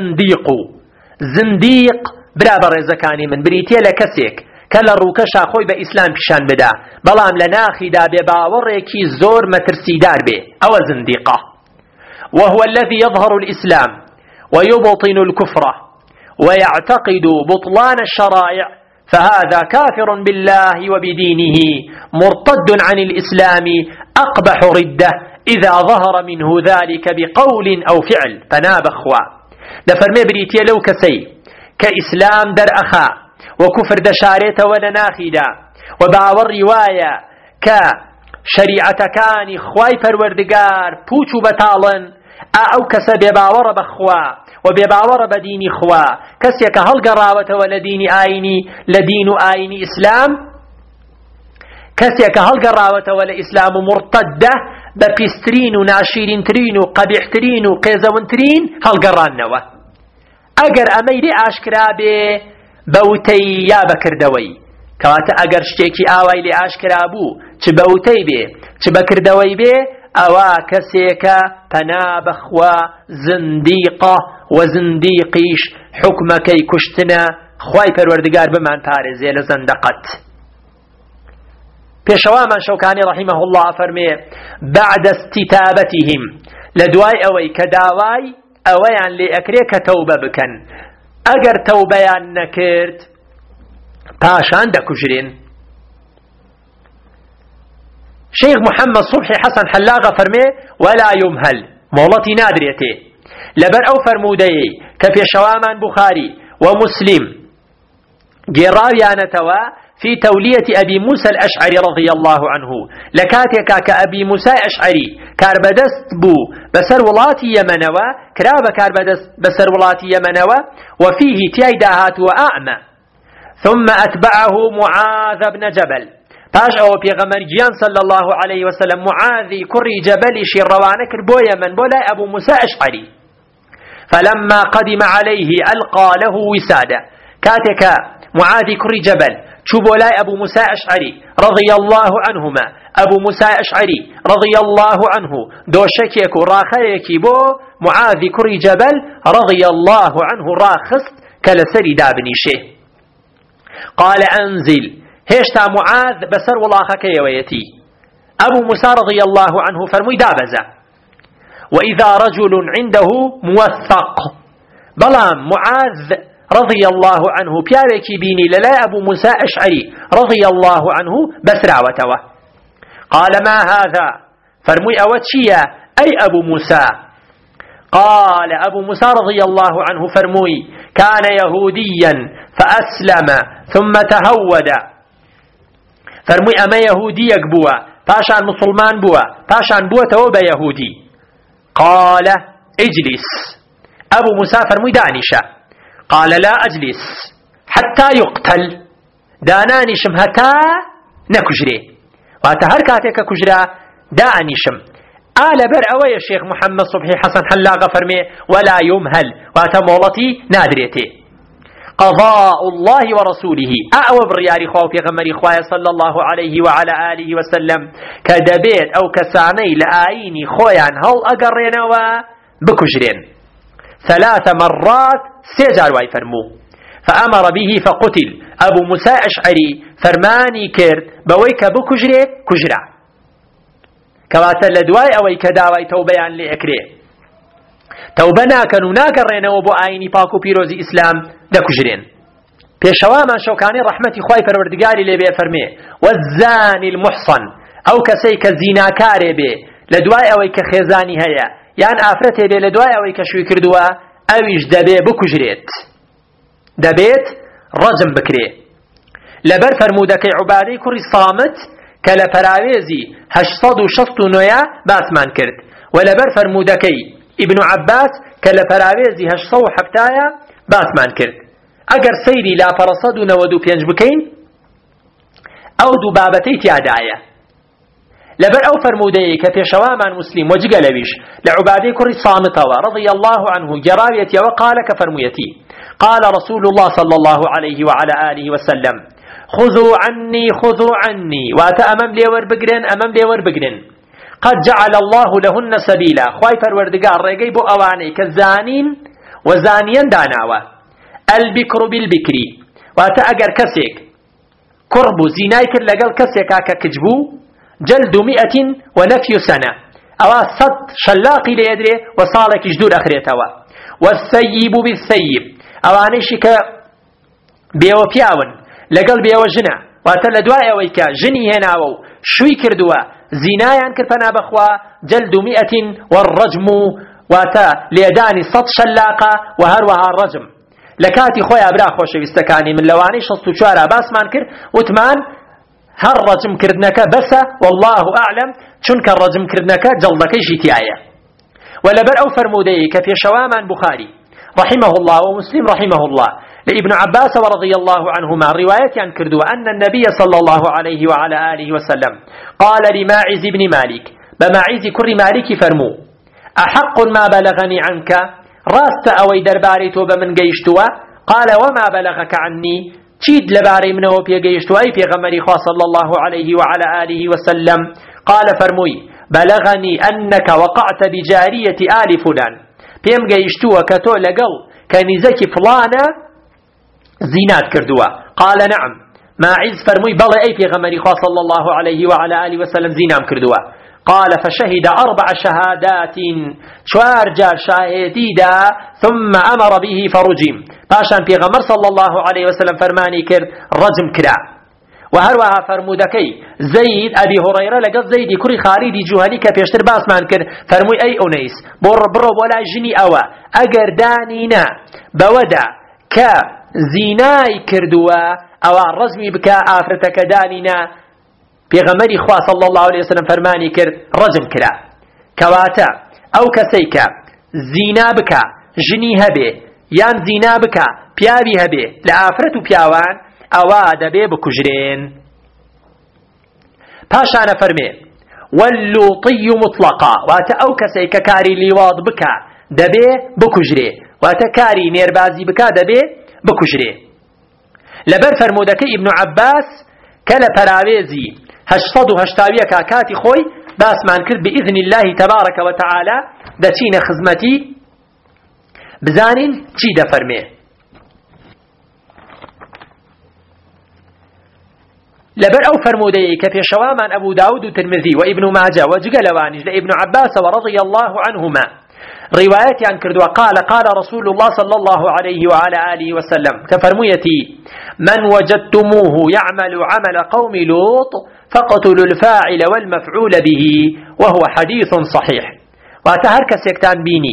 زنديق برابر زكاني من بريتيا لكسيك كلا روكشا خوي بإسلام بشان بدا بلام لناخي دا بباوريكي زور مترسيدار به أو زنديقة وهو الذي يظهر الإسلام ويبطن الكفر ويعتقد بطلان الشرائع فهذا كافر بالله وبدينه مرتد عن الإسلام أقبح ردة إذا ظهر منه ذلك بقول أو فعل فنابخوا دفرمي بريتيا لو كسي كإسلام در أخا وكفر دشاريت ولناخدا وباور رواية كشريعة كان خواي فروردقار بوچو بتالن أو كسب باور بخوا وبيباور بدين خوا كسيك هل قراوة ولدين لدين آيني إسلام كسيك هل قراوة ولا إسلام مرتدة ببيسترين وناشيرين ترين وقبيحترين وقيزونترين هل قرانوا أجر أميري أشكرابي بوتي يا بكردوي كواتا أجر شتيكي آوي لأشكرابو چه بوتي بي چه بكردوي بي ئەوە کەسێکە پەنا بەخوا زندیقە و زندیقیش حکمەکەی کوشتنە. خوای پەروەردگار بمان پارێزێ لە زەندەقەت. پێشەوامان شەوکانی ڕەحیمەه الله فەرمێ بعد استتابتهم، لە دوای ئەوەی کە داوای ئەوەیان لێ ئەکرێ کە تەوبە بکەن، ئەگەر تەوبەیان نەکرد پاشان دەکوژرێن. شيخ محمد صبحي حسن حلاقة فرمي ولا يمهل، مولتي نادريتي لبر أو فرمودي كفي شوامان بخاري ومسلم جراويانتوا في تولية أبي موسى الأشعري رضي الله عنه، لكاتك كأبي موسى الأشعري كاربدست بو بسر ولاتي يمنوا كراب كاربدست بسر ولاتي يمنوا وفيه تيايداهات وأعمى، ثم أتبعه معاذ بن جبل، باش أو بيغمر جيان صلى الله عليه وسلم معاذي كري جبلي شيروانك بو يمن بولا أبو موسى الأشعري، فلما قدم عليه ألقى له وسادة، كاتك معاذي كري جبل شو بولاي أبو موسى أشعري رضي الله عنهما، أبو موسى أشعري رضي الله عنه دوشكيك راخيك بو معاذي كري جبل رضي الله عنه راخست كالسري دابني شيء. قال أنزل، هشتا معاذ بسر ولاخك يويتي. أبو موسى رضي الله عنه فرمي دابزة، وإذا رجل عنده موثق، بلام معاذ رضي الله عنه بياركي بيني للا أبو موسى أشعري رضي الله عنه بسراوتوه. قال ما هذا؟ فرمي أوتشيا أي أبو موسى؟ قال أبو موسى رضي الله عنه فرمي كان يهوديا فأسلم ثم تهود، فرمي أما يهودي بوا باشان مسلمان بوا باشان بوا توبة يهودي. قال اجلس، أبو موسى فرمي دانشا، قال لا أجلس حتى يقتل، دانانشم هتا نكجري، واتهر كاتك كجرا دانشم. آل بر أوي الشيخ محمد صبحي حسن حلاقة فرمي ولا يمهل، واتمولتي نادريتي. قضاء الله ورسوله أعوى برياري خوف يغمري خوايا صلى الله عليه وعلى آله وسلم كدبيت أو كساني لآيني خويا هل أقرين بكجرين 3 مرات، 3 جار واي فرمو. فأمر به فقتل، أبو موسى أشعري فرماني كرد بويك بكجري كجرا، كواتا لدواي أويك داوي توبيان لأكري، توبنا كانوا ناقرين وبو آيني باكو بيروزي إسلام دكجرين. بيشوامان شوكاني رحمتي خواي پروردگاري لبي فرمي والزاني المحصن، أو كسيك الزيناكاري بي لدواي أويك خيزاني هيا، يعني آفرته بي لدواي أويك شوي كردوا أويش دبي بكجريت، دبيت رجم بكري. لبر فرمودكي عبادي كري صامت كلا فراويزي 869 باسمان كرد، ولبر فرمودكي ابن عباس كلا فراويزي 870 باسمان كرد. اگر سيري لا فرصدو نودو بينج بكين او دو بابتي تيادايا. لبر او فرمودي كفيشوامان مسلم وجقلبيش لعبادي كري صامتوا رضي الله عنه جراويتي وقال كفرميتي قال رسول الله صلى الله عليه وعلى آله وسلم خذوا عني واتا امام لي وربقرن امام لي وربقرن قد جعل الله لهن سبيلا، خواي پروردگار ريگي بو اواني كزانين وزانيا داناوا. البكر بالبكري، واتا اگر كسيك كربو زيناي كر لقل كسيك اكا كجبو جلد 100 ونفي سنة، اوا 100 شلاقي ليدري وصالك جدور اخريتوا. والثيب بالثيب، اوانيشي ك بيو بياون لقل بيو جنا، واتا لدواء ويكا جني هناو شوي كردوا زينايان كرفنا بخوا جلد 100 والرجم، واتا ليداني 100 شلاقة وهروها الرجم. لكاتي خويا برا خوشي بستكاني من لواني 64 باسمان كر وتمان هر رجم كردنك بس والله أعلم چونك الرجم كردنك جلدك جيتيايا. ولبر أو فرمودي كفي شوامان بخاري رحمه الله ومسلم رحمه الله لابن عباس ورضي الله عنهما رواية عن كردوا أن النبي صلى الله عليه وعلى آله وسلم قال لماعز بن مالك، بماعز كر مالك فرمو أحق ما بلغني عنك، راست أوي درباري توب من قيشتوا؟ قال وما بلغك عني، تشيد لباري منه بي قيشتوا أي في غمري صلى الله عليه وعلى آله وسلم؟ قال فرموي بلغني أنك وقعت بجارية آل فلان بيم قيشتوا كتو لقل كنزك فلانة زينات كردوا. قال نعم. ما عز فرمي بلى أي پیغمبری خواه صلى الله عليه وعلى آله وسلم زينام كردوا. قال فشهد 4 شهادات 4 جار شاهدي دا ثم أمر به فرجم باشان پیغمبر صلى الله عليه وسلم فرماني كر رجم كرا. وهروها فرمودكي زيد أبي هريرة لقد زيد كري خالدي جوهني كبيشتر باسمان كر فرمي أي أنيس برو ولا جني أوا أجر دانينا بودا كزيناي كردوا أو رزمي بك آفرتك دانينا پیغمبری خواه صلى الله عليه وسلم فرماني كر رجم كرا كواتا أو كسيكا زينا بك جني هبه يان زينا بك بيابي هبه لآفرت بياوان أوا دبي بكجرين. باشانا فرمي واللوطي مطلقا واتا أو كسيكا كاري ليواض بك دبي بكجري واتا كاري نيربازي بك دبي بكجري. لبر فرمودك ابن عباس كلا براويزي 880 كاكاتي خوي باس مان كرد بإذن الله تبارك وتعالى دچين خزمتي بزانين چي دا فرمي. لبر أو فرمودي كفي شوامان أبو داود الترمذي وابن ماجه وجقلوانج لابن عباس ورضي الله عنهما روايات عن كردوا قال رسول الله صلى الله عليه وعلى آله وسلم كفرميتي من وجدتموه يعمل عمل قوم لوط فاقتلوا الفاعل والمفعول به وهو حديث صحيح. واتهرك سيكتان بيني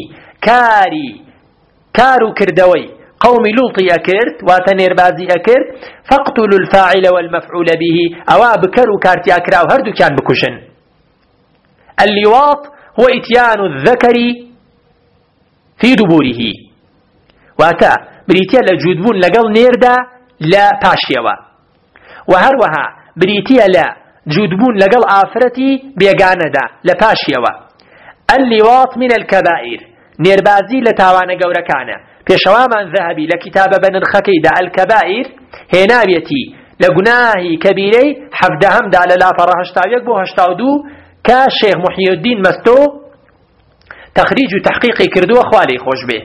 كارو كردوي قوم لوط أكرت واتنير بازي أكرت فاقتلوا الفاعل والمفعول به أوا بكروا كارتي أكراو هردو كان بكشن. اللواط هو إتيان الذكر في دبوره واتا بريتيا لجودبون لقل نيردا لا باشيوا وهروها بريتيا لا جودبون لقل آفرتي بيقاندا لا باشيوا. اللواط من الكبائر نيربازي لتاوان قوركانا في شوامان ذهبي لكتاب بن الخكيدة الكبائر هنا بيتي لقناهي كبيري حفدهم دا للا فرهشتاويك بو هشتاودو كشيخ محي الدين مستو تخريج تحقيقي كردو خوالي خوش به.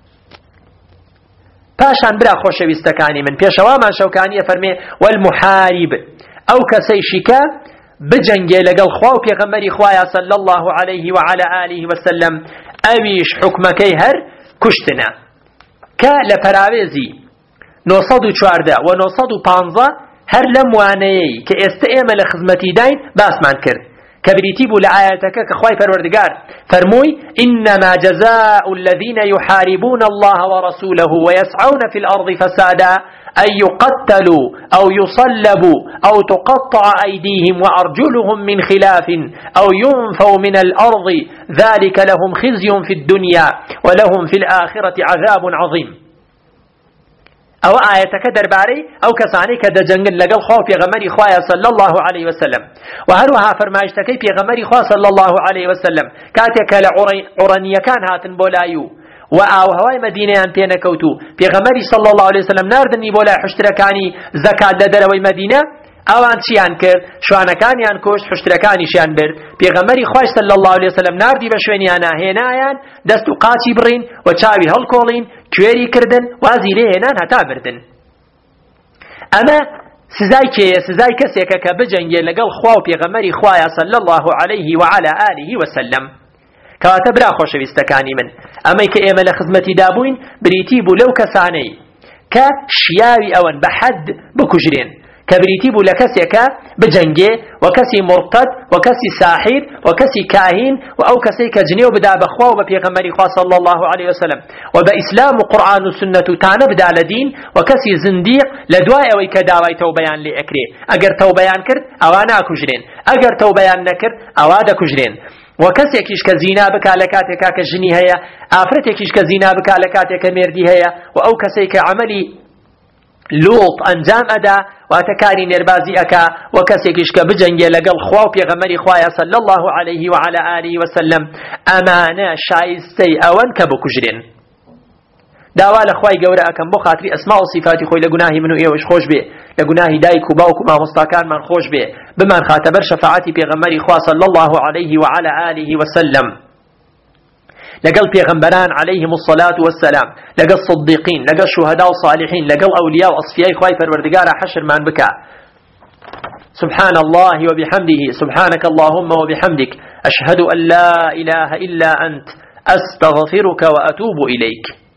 پاشان برا خوش ويستكاني من بيشوا ما شوكاني فرمي والمحارب او كسيشكا بجنجي لقل خواو بيغمري خوايا صلى الله عليه وعلى آله وسلم اويش حكمكي هر كشتنا كالبراويزي 914 و 915 هر لموانيي كاستئمل خدمتي داين باسمان كرد كبريتيبو لآياتك كخواي فروردقار فرموي إنما جزاء الذين يحاربون الله ورسوله ويسعون في الأرض فسادا أن يقتلوا أو يصلبوا أو تقطع أيديهم وأرجلهم من خلاف أو ينفوا من الأرض ذلك لهم خزي في الدنيا ولهم في الآخرة عذاب عظيم. أو آياتك درباري أو كساني كدا جنگل لقل خواه في غمري خواه صلى الله عليه وسلم. وهروها فرمايشتكي في غمري خواه صلى الله عليه وسلم كاتك لعرانية كان هاتن بولايو وآو هواي مدينة بين كوتو في غمري صلى الله عليه وسلم ناردني بولاي حشتركاني زكاة لدروي مدينة اوان چیان کرد شوانەکانیان کوشت حشتەکانیشیان برد پێغەمبەری خوای صلی الله علیه وسلم ناردی بە شوێنیانە هێنایان دەست و قاچی بڕین و چاوی هەڵکۆڵین کوێری کردن وازی لێ هێنان هەتا بردن. ئەمە سزای کێیە؟ سزای کەسێکە کە بجەنگێ لەگەڵ خوا و پێغەمبەری خوایە صلی الله علیه وعلى آله وسلم. کەواتە برا خۆشەویستەکانی من ئەمەی کە ئێمە لە خزمەتی دابووین بریتی بوو لەو کەسانەی کە شیاوی ئەوەن بە حەد بکوژرێن كبريتي بو لكسيكا بجنجي وكسي مرتد وكسي ساحر وكسي كاهين أو كسي كجنيو بدا بخوا وبيغمري خوا صلى الله عليه وسلم وبإسلام وقرآن والسنة تانا بدا لدين وكسي زنديق لدواء ويكداوي توبيان لأكري أجر توبيان كرد أوانا كجرين أجر توبيان نكر أوادا كجرين وكسيكيش كزينا بكا لكاتك كجني هيا آفرتكيش كزينا بكا لكاتك مردي هيا وأو كسي كعملي لوط انجام ادا واتكاري نربازي اكا وكسيكيش كبجنجي لقل خوا وبيغمري خوايا صلى الله عليه وعلى آله وسلم امانة شايستي اوان كبكجرين داوا لخواي گەورە ئەکەم بۆ خاتری ئەسما و صفاتی خۆی لە گوناهی من و ئێوەش خۆش بێ لە گوناهی دایک و باوک و مامۆستاکانمان خۆش بێ بمان خاتە بەر شەفاعەتی پێغەمبەری خوا صلی الله عليه وعلى آله وسلم لەگەڵ پێغەمبەران عليهم الصلاة والسلام لەگەڵ صدیقین لەگەڵ شوهدا و صالحین لەگەڵ ئەولیا و ئەصفیای خوای پەروەردگارە حەشرمان بکە سبحان الله وبحمده سبحانك اللهم وبحمدك أشهد أن لا إله إلا أنت أستغفرك وأتوب إليك